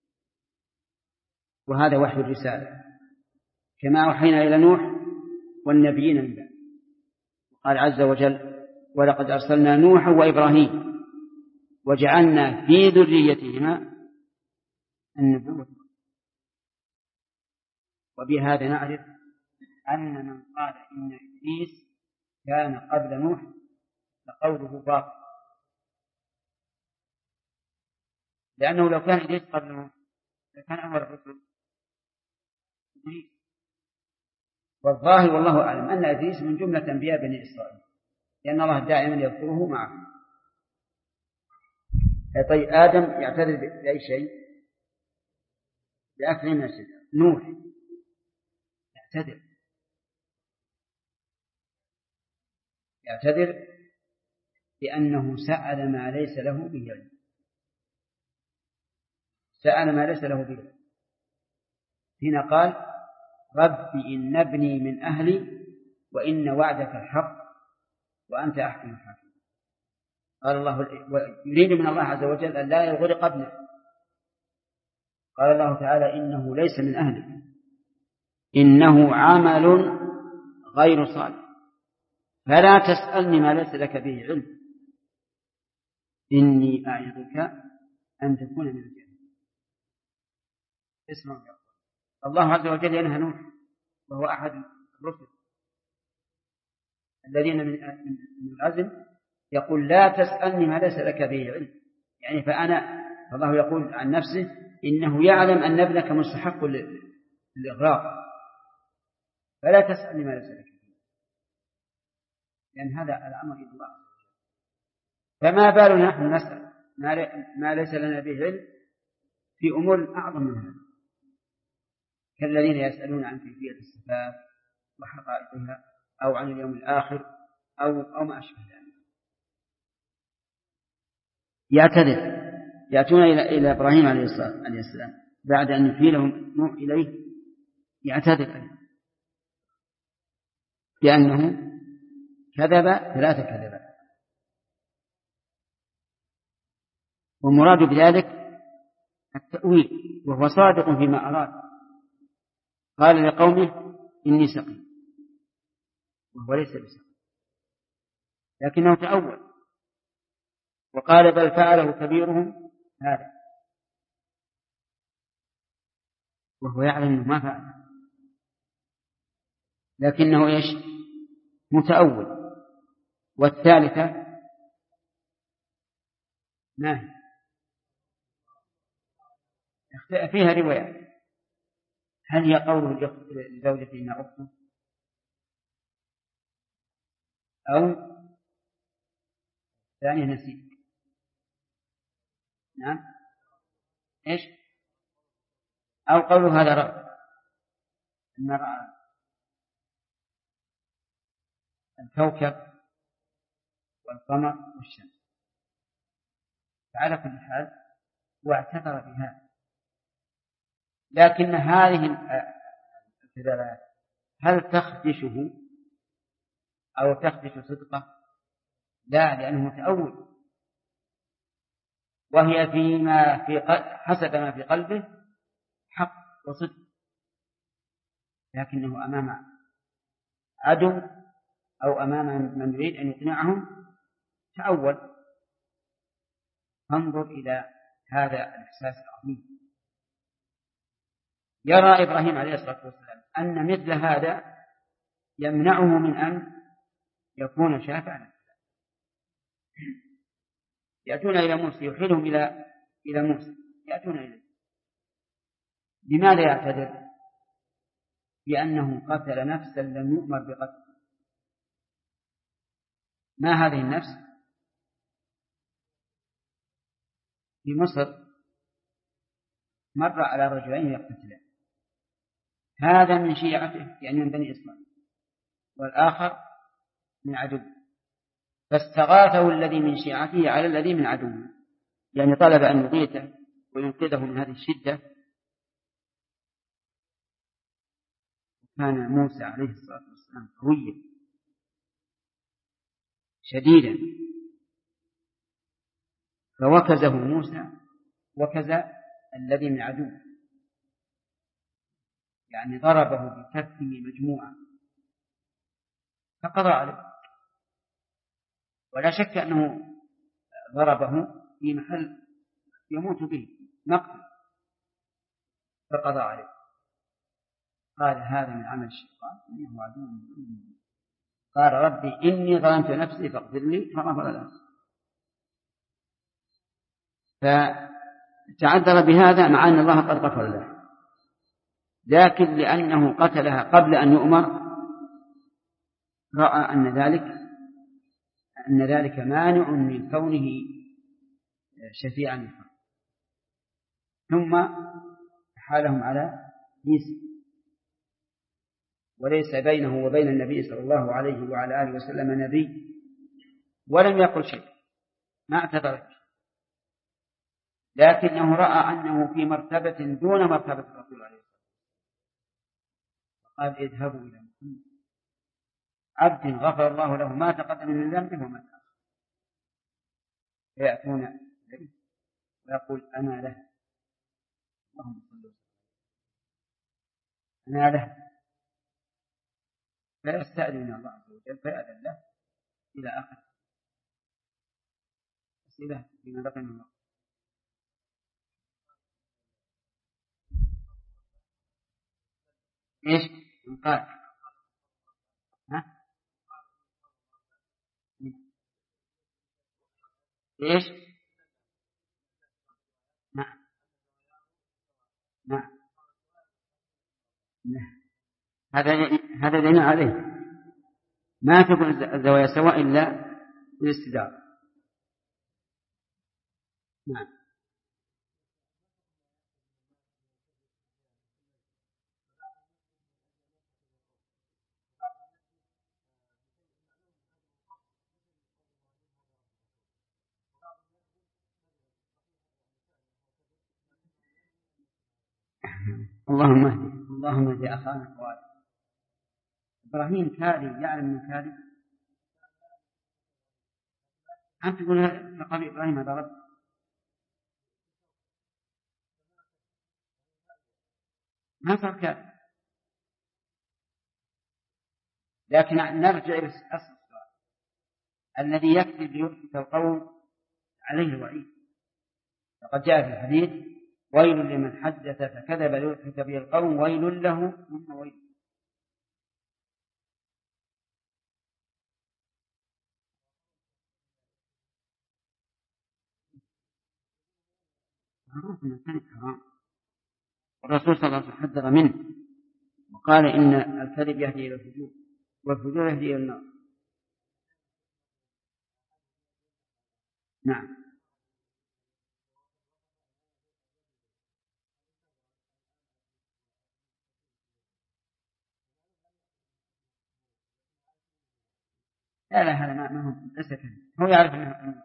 وهذا وحي الرسالة، كما أوحينا إلى نوح والنبيين من بعده. قال عز وجل ولقد أرسلنا نوحا وإبراهيم وجعلنا في ذريتهما النبوة. وبهذا نعرف أن من قال إن إبليس كان قبل نوح فقوله باطل، لأنه لو كان إبليس قبل نوح لكان أول الرسل إبليس. والظاهر والله أعلم أن إبليس من جملة أنبياء بني إسرائيل، لأن الله دائما يذكره معه. طيب آدم يعتذر بأي شيء؟ بأكل من الشجرة. نوح يعتذر بأنه سأل ما ليس له به علم، سأل ما ليس له به علم. هنا قال رب إن ابني من أهلي وإن وعدك الحق وأنت أحكم الحاكمين. قال الله يريد من الله عز وجل أن لا يغرق ابنه. قال الله تعالى إنه ليس من أهلك إنه عمل غير صالح فلا تسألني ما ليس لك به علم إني أعظك أن تكون من الجاهلين. اسمع الله عز وجل ينهى نوح وهو أحد الرسل الذين من العزم، يقول لا تسألني ما ليس لك به علم، يعني فالله يقول عن نفسه إنه يعلم أن ابنك مستحق للإغراق فلا تسألني ما ليس لك به، لأن هذا الأمر إلى الله. فما بالنا نحن نسأل ما ليس لنا به علم في أمور أعظم من هذا، كالذين يسألون عن كيفية الصفات وحقائقها أو عن اليوم الآخر أو ما أشبه ذلك. يأتون إلى إبراهيم عليه السلام بعد أن يحيلهم نوح إليه، يعتذر عليه لأنه كذب 3 كذبات، والمراد بذلك التأويل، وهو صادق فيما أراد. قال لقومه إني سقيم وهو ليس بسقيم، لكنه تأول، وقال بل فعله كبيرهم هذا وهو يعلم أنه ما فعل، لكنه إيش؟ متأول. والثالثة ما فيها رواية، هل هي قوله لزوجته إن أخته أو ثانية نسيت؟ نعم إيش؟ أو قوله هذا رأى أن رأى الكوكب والقمر والشمس. فعلى كل حال واعتذر بها، لكن هذه الاعتذارات هل تخدشه أو تخدش صدقه؟ لا، لأنه متأول، وهي حسب ما في قلبه حق وصدق، لكنه أمام عدو أو أمام من يريد أن يقنعهم تأول. فانظر إلى هذا الإحساس العظيم. يرى إبراهيم عليه الصلاة والسلام أن مثل هذا يمنعه من أن يكون شافعا. يأتون إلى موسى، يحيلهم إلى موسى، يأتون إليه. لماذا يعتذر؟ لأنه قتل نفسا لم يؤمر بقتل. ما هذه النفس؟ في مصر مر على رجلين يقتتلان، هذا من شيعته يعني من بني إسرائيل، والآخر من عدو، فاستغاثه الذي من شيعته على الذي من عدوه، يعني طلب أن يغيثه وينقذه من هذه الشدة. كان موسى عليه الصلاة والسلام قويا شديدا، فوكزه موسى وكز الذي من عدوه، يعني ضربه بكفه مجموعة فقضى عليه، ولا شك أنه ضربه في محل يموت به مقتل، فقضى عليه. قال هذا من عمل الشيطان إنه عدو مبين. قال ربي إني ظلمت نفسي فاغفر لي فغفر له. فتعذر بهذا مع أن الله قد غفر له، لكن لأنه قتلها قبل أن يؤمر رأى أن ذلك مانع من كونه شفيعا، ثم حالهم على عيسى، وليس بينه وبين النبي صلى الله عليه وعلى آله وسلم نبي، ولم يقل شيء، ما اعتذر، لكنه رأى أنه في مرتبة دون مرتبة الرسول عليه الصلاة والسلام، قال اذهبوا إلى محمد عبد غفر الله له ما تقدم من ذنبه وما تأخر، فيأتون إليه ويقول أنا له، اللهم صل وسلم، أنا له، فيستأذن الله عز وجل فيأذن له إلى آخر. أسئلة فيما بقي من الوقت. إيش؟ قال ها؟ إيش؟ نعم نعم نعم، هذا دين عليه، ما تكون الزوايا سواء إلا الاستدارة. نعم. اللهم اهد أخانا فؤاد. إبراهيم كاذب، يعلم من كاذب. أنت تقول لقب إبراهيم هذا رب؟ ما صار كاذب. لكن نرجع إلى أصل السؤال. الذي يكذب ليثبت القول عليه الوعيد. لقد جاء في الحديث: ويل لمن حدث فكذب ليثبت به القول ويل له مما ويل. معروف أن الكذب حرام، والرسول صلى الله عليه وسلم حذر منه وقال إن الكذب يهدي إلى الفجور والفجور يهدي إلى النار. نعم. لا هذا ما هو ليس كذب، هو يعرف أنه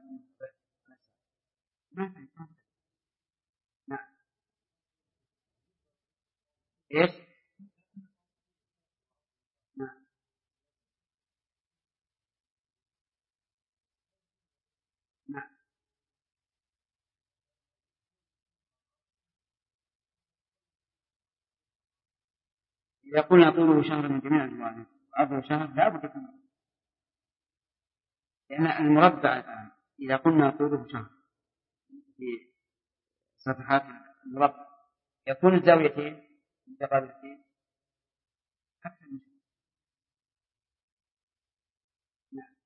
ما في. نعم. إيش؟ نعم. نعم. إذا قلنا طوله شهر من جميع الجوانب وعرضه شهر لا بد يكون، لأن المربع الآن إذا قلنا طوله شهر في صفحات المربع يكون الزاويتين متقابلتين أكثر من شهر. نعم.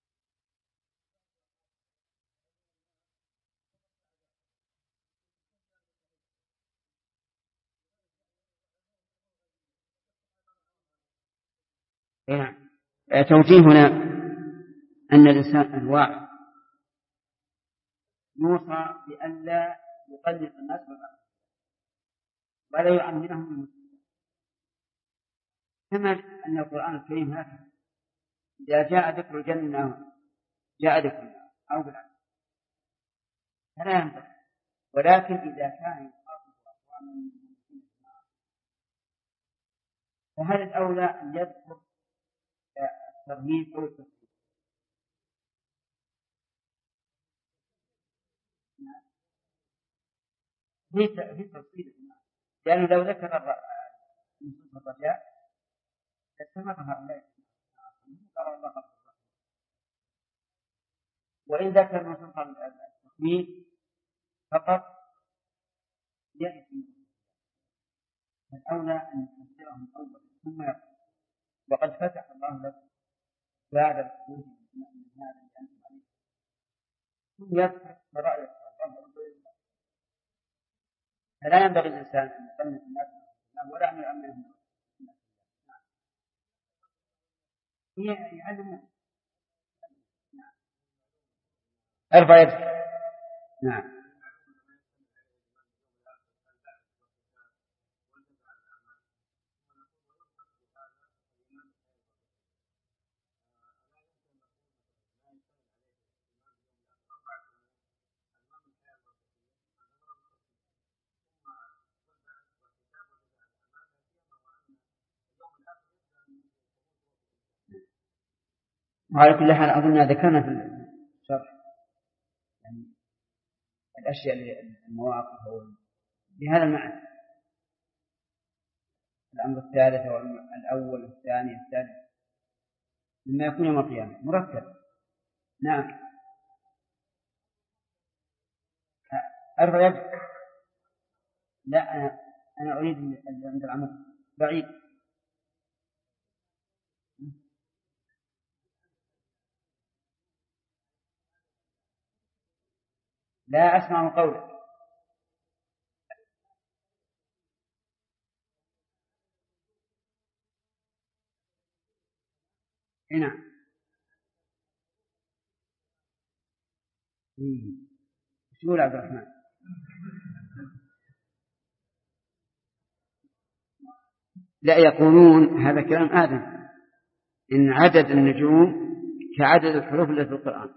نعم. توجيهنا أن الإنسان الواعي يوصى بألا يقلد الناس بالأرض ولا يعملهم المسلمين، كما أن القرآن الكريم هكذا إذا جاء ذكر الجنة جاء ذكر النار أو بالعكس فلا ينبغي. ولكن إذا كان يخاطب أقواما من المسلمين فهل الأولى أن يذكر الترهيب أو الترهيب؟ في تفصيل، لأنه لو ذكر نصوص الرجاء لاستمر هؤلاء قال الله. وإن ذكر نصوص التخويف فقط يأتي الأولى أن يفسرهم أولا ثم يقول وقد فتح الله لكم بعد الخروج من هذا اللي أنتم عليه ثم يذكر فرائض الله فلا ينبغي الإنسان أن يقلد الناس ولا أن يؤمنهم. هي يعلمون. ارفع يدك. نعم. وعلى كل حال أظن ذكرنا في الشرح يعني الأشياء المواقف بهذا المعنى، الأمر الثالث والأول والثاني الثالث مما يكون يوم القيامة مرتب. نعم. أرفع يدك. لا أنا أريد عند العمود بعيد. لا أسمع قولك. نعم. شو عبد الرحمن؟ لا، يقولون هذا كلام آدم إن عدد النجوم كعدد الحروف التي في القرآن.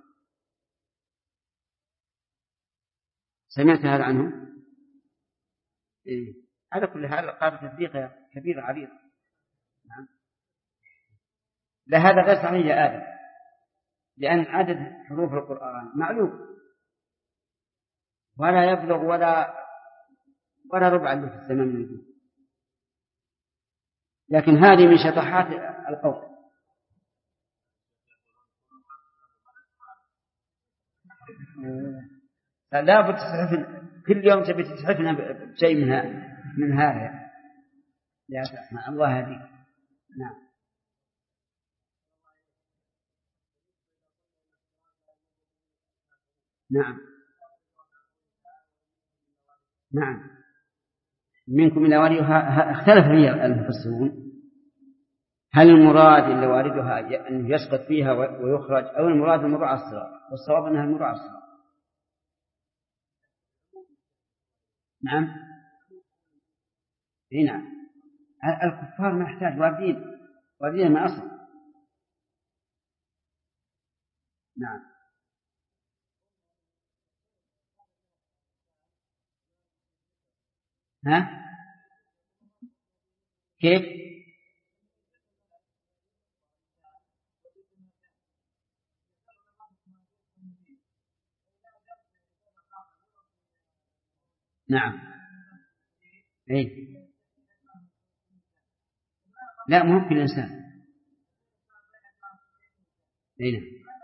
سمعت هذا عنه؟ إيه. على كل حال قاعدة تطبيقها كبيرة عريضة. نعم. لا، هذا غير صحيح يا آدم، لأن عدد حروف القرآن معلوم ولا يبلغ ولا ربع اللي في الزمن منه. لكن هذه من شطحات القول. لا بد تسعفنا كل يوم، تبي تسعفنا بشيء من هذا يا سبحان الله هذه. نعم نعم نعم. منكم إلى واردها اختلف فيها المفسرون، هل المراد إلا واردها أنه يسقط فيها ويخرج، أو المراد المرور على الصراط؟ والصواب أنها المرور على الصراط. نعم هنا الكفار ما يحتاج واردين ما أصل. نعم. ها كيف؟ نعم. إيه؟ لا، ممكن الإنسان. إيه؟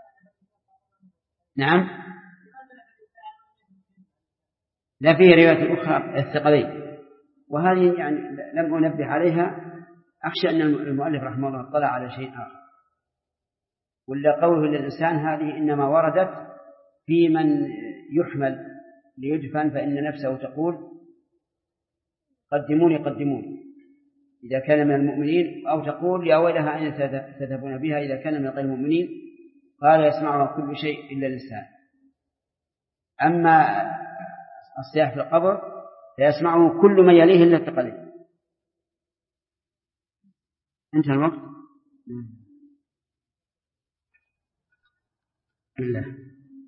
نعم. لا، فيه رواية أخرى الثقلين، وهذه يعني لم أنبه عليها، أخشى أن المؤلف رحمه الله اطلع على شيء آخر. ولا قوله للإنسان هذه إنما وردت في من يحمل ليدفن، فإن نفسه تقول قدموني قدموني إذا كان من المؤمنين، أو تقول يا ويلها أين تذهبون بها إذا كان من غير المؤمنين. قال يسمعها كل شيء إلا اللسان. أما الصياح في القبر فيسمعه كل من يليه إلا الثقلين. انتهى الوقت. الله.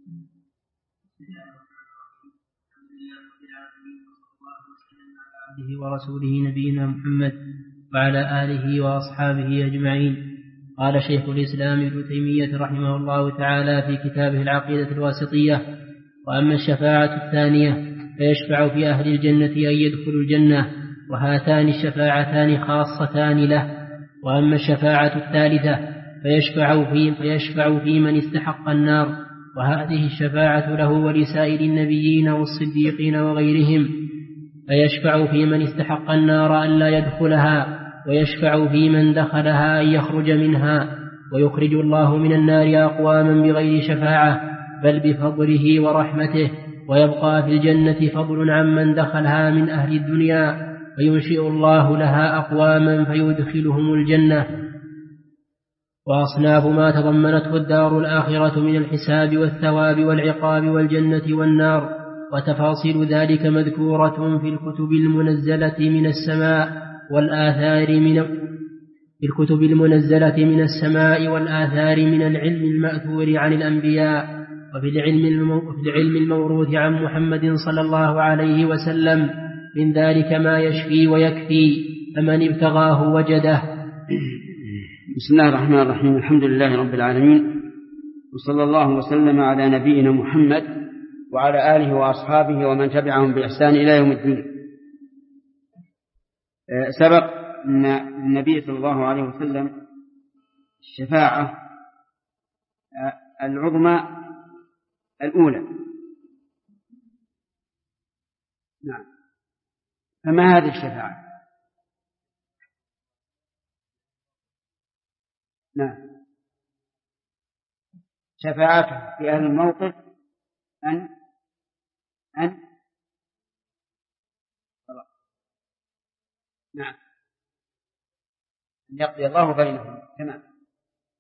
ورسوله نبينا محمد وعلى آله وأصحابه أجمعين. قال شيخ الإسلام ابن تيمية رحمه الله تعالى في كتابه العقيدة الواسطية: وأما الشفاعة الثانية فيشفع في أهل الجنة أن يدخلوا الجنة، وهاتان الشفاعتان خاصتان له. وأما الشفاعة الثالثة فيشفع في من استحق النار، وهذه الشفاعة له ولسائر النبيين والصديقين وغيرهم. فيشفع في من استحق النار أن لا يدخلها، ويشفع في من دخلها أن يخرج منها. ويخرج الله من النار أقواما بغير شفاعة، بل بفضله ورحمته، ويبقى في الجنة فضل عمن دخلها من أهل الدنيا، فينشئ الله لها أقواما فيدخلهم الجنة. وأصناف ما تضمنته الدار الآخرة من الحساب والثواب والعقاب والجنة والنار، وتفاصيل ذلك مذكورة في الكتب المنزلة من السماء والآثار من العلم المأثور عن الأنبياء، وفي العلم الموروث عن محمد صلى الله عليه وسلم من ذلك ما يشفي ويكفي، فمن ابتغاه وجده. بسم الله الرحمن الرحيم. الحمد لله رب العالمين، وصلى الله وسلم على نبينا محمد وعلى آله وأصحابه ومن تبعهم بإحسان إلى يوم الدين. سبق أن النبي صلى الله عليه وسلم الشفاعة العظمى الأولى. نعم. فما هذه الشفاعة؟ نعم. شفاعته في أهل الموقف أن نعم أن يقضي الله بينهم. تمام.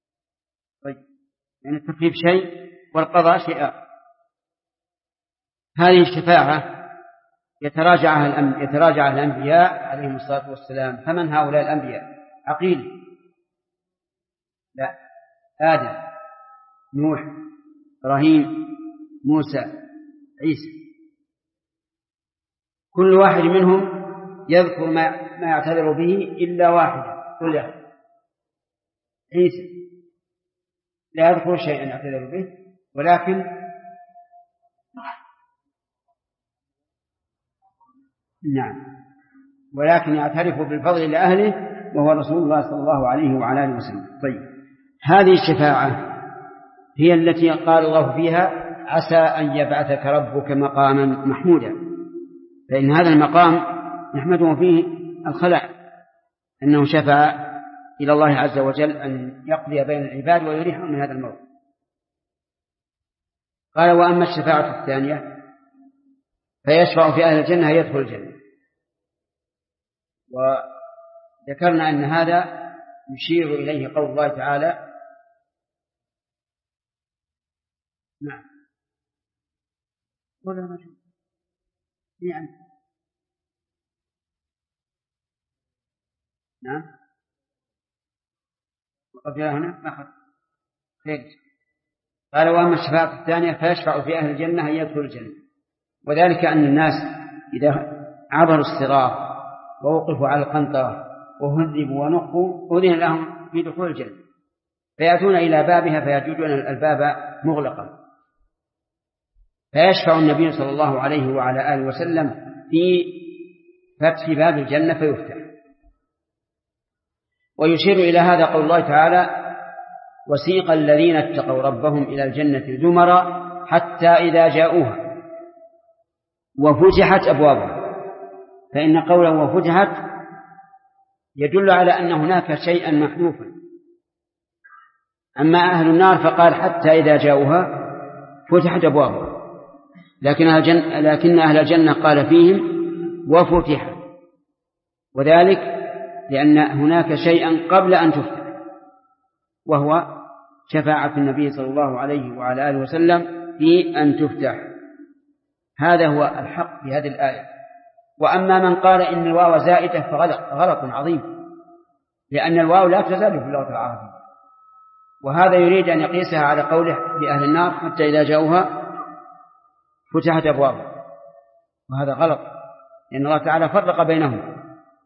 طيب، يعني التكليف شيء والقضاء شيء آخر. هذه الشفاعة يتراجعها الأنبياء عليهم الصلاة والسلام. فمن هؤلاء الأنبياء؟ عقيل، لا، آدم، نوح، إبراهيم، موسى، عيسى. كل واحد منهم يذكر ما يعتذر به إلا واحد، قل عيسى لا يذكر شيئا يعتذر به، ولكن ولكن يعترف بالفضل لأهله، وهو رسول الله صلى الله عليه وعلى آله وسلم. طيب، هذه الشفاعة هي التي قال الله فيها: عسى أن يبعثك ربك مقاما محمودا. فإن هذا المقام نحمده فيه الخلق، أنه شفع إلى الله عز وجل أن يقضي بين العباد ويريحهم من هذا الموت. قال: وأما الشفاعة الثانية فيشفع في أهل الجنة يدخل الجنة. وذكرنا أن هذا يشير إليه قول الله تعالى: نعم ولا نجم يعني نعم وقد هنا أخذ خير. قال: وأما الشفاعة الثانية فيشفع في أهل الجنة أن يدخل الجنة. وذلك أن الناس إذا عبروا الصراط ووقفوا على القنطرة وهذبوا ونقوا أذن لهم في دخول الجنة، فيأتون إلى بابها فيجدون الباب مغلقا، فيشفع النبي صلى الله عليه وعلى آله وسلم في فتح باب الجنة فيفتح. ويشير إلى هذا قول الله تعالى: وسيق الذين اتقوا ربهم إلى الجنة زمرا حتى إذا جاءوها وفتحت أبوابها. فإن قوله وفتحت يدل على أن هناك شيئا محذوفا. أما أهل النار فقال: حتى إذا جاءوها فتحت أبوابها، لكن أهل الجنة قال فيهم وفتحت، وذلك لأن هناك شيئا قبل أن تفتح، وهو شفاعة النبي صلى الله عليه وعلى آله وسلم في أن تفتح. هذا هو الحق في هذه الآية. وأما من قال إن الواو زائدة فغلط عظيم، لأن الواو لا تزال في اللغة العربية، وهذا يريد أن يقيسها على قوله بأهل النار حتى إذا جاءوها فتحت أبوابها، وهذا غلط، لأن الله تعالى فرق بينهم.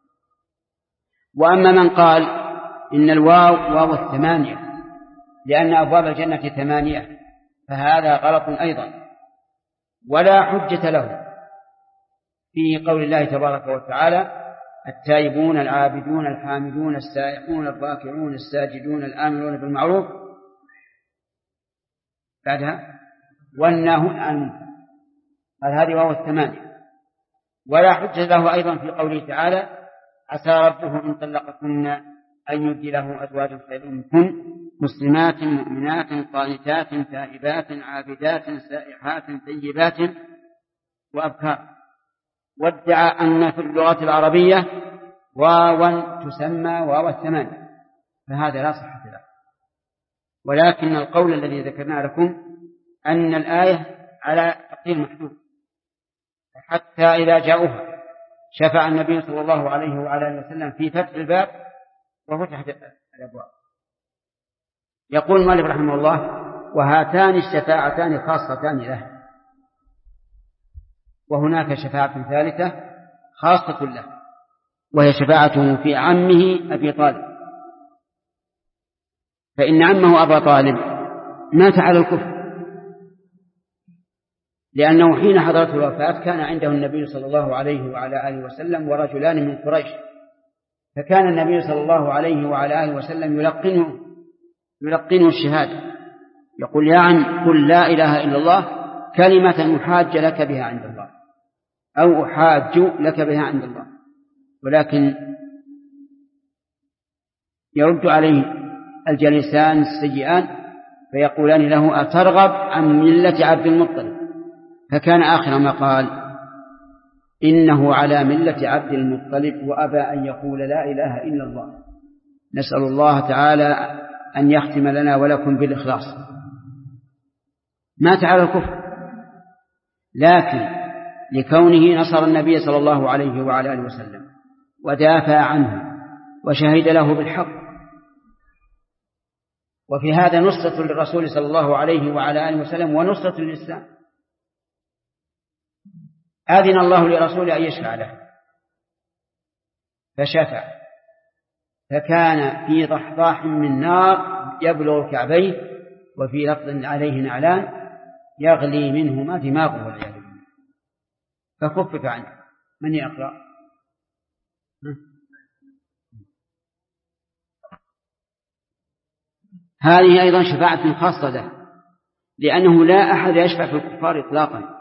وأما من قال إن الواو واو الثمانية لأن أبواب الجنة 8، فهذا غلط أيضا، ولا حجة له في قول الله تبارك وتعالى: التائبون العابدون الحامدون السائحون الراكعون الساجدون الآمرون بالمعروف بعدها والناهون عن المنكر. قال هذه واو 8. ولا حجة له أيضا في قوله تعالى: عسى ربه إن طلقكن أن يبدله أزواجا خيرا منكن مسلمات مؤمنات قانتات تائبات عابدات سائحات طيبات وأبكار. وادعى أن في اللغة العربية واوا تسمى واو 8، فهذا لا صحة له. ولكن القول الذي ذكرنا لكم أن الآية على تقدير محدود، حتى إذا جاءوها شفع النبي صلى الله عليه وعلى آله وسلم في فتح الباب وفتحت الأبواب. يقول مالك رحمه الله: وهاتان الشفاعتان خاصتان له، وهناك شفاعة ثالثة خاصة له، وهي شفاعته في عمه أبي طالب. فإن عمه أبا طالب مات على الكفر، لأنه حين حضرته الوفاة كان عنده النبي صلى الله عليه وعلى آله وسلم ورجلان من قريش، فكان النبي صلى الله عليه وعلى آله وسلم يلقنه الشهادة، يقول: يا عم قل لا إله إلا الله كلمة أحاج لك بها عند الله، أو أحاج لك بها عند الله. ولكن يرد عليه الجليسان السيئان فيقولان له: أترغب عن ملة عبد المطلب؟ فكان آخر ما قال: إنه على ملة عبد المطلب وأبى أن يقول لا إله إلا الله. نسأل الله تعالى أن يختم لنا ولكم بالإخلاص. مات على الكفر، لكن لكونه نصر النبي صلى الله عليه وعلى آله وسلم ودافع عنه وشهد له بالحق. وفي هذا نصرة للرسول صلى الله عليه وعلى آله وسلم ونصرة للإسلام. أذن الله لرسوله أن يشفع له فشفع، فكان في ضحضاح من نار يبلغ كعبيه، وفي لفظ عليه نعلان يغلي منهما دماغه والعياذ بالله، فخفف عنه. من يقرأ؟ هذه أيضا شفاعة خاصة له، لأنه لا أحد يشفع في الكفار إطلاقا،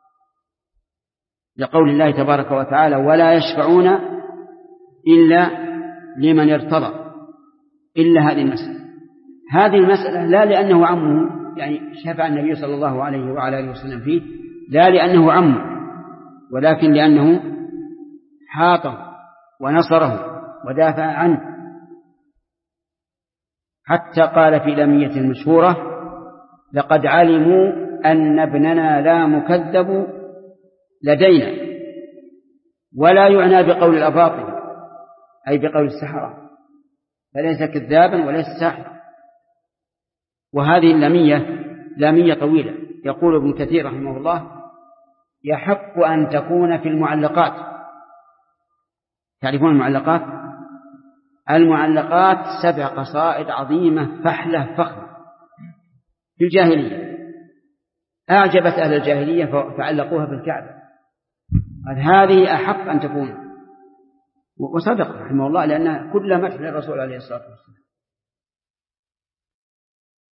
لقول الله تبارك وتعالى: ولا يشفعون إلا لمن ارتضى. إلا هذه المسألة لا لأنه عمه، يعني شفع النبي صلى الله عليه وعلى آله وسلم فيه لا لأنه عمه، ولكن لأنه حاطه ونصره ودافع عنه، حتى قال في لامية المشهورة: لقد علموا أن ابننا لا مكذب لدينا. ولا يعنى بقول الأباطل أي بقول السحرة، فليس كذابا وليس ساحرا. وهذه لامية طويلة. يقول ابن كثير رحمه الله: يحق أن تكون في المعلقات. تعرفون المعلقات؟ المعلقات 7 قصائد عظيمة فحلة فخمة في الجاهلية، أعجبت أهل الجاهلية فعلقوها بالكعبة. هذه أحق أن تكون. وصدق رحمه الله، لأن كل مدح للرسول عليه الصلاة والسلام.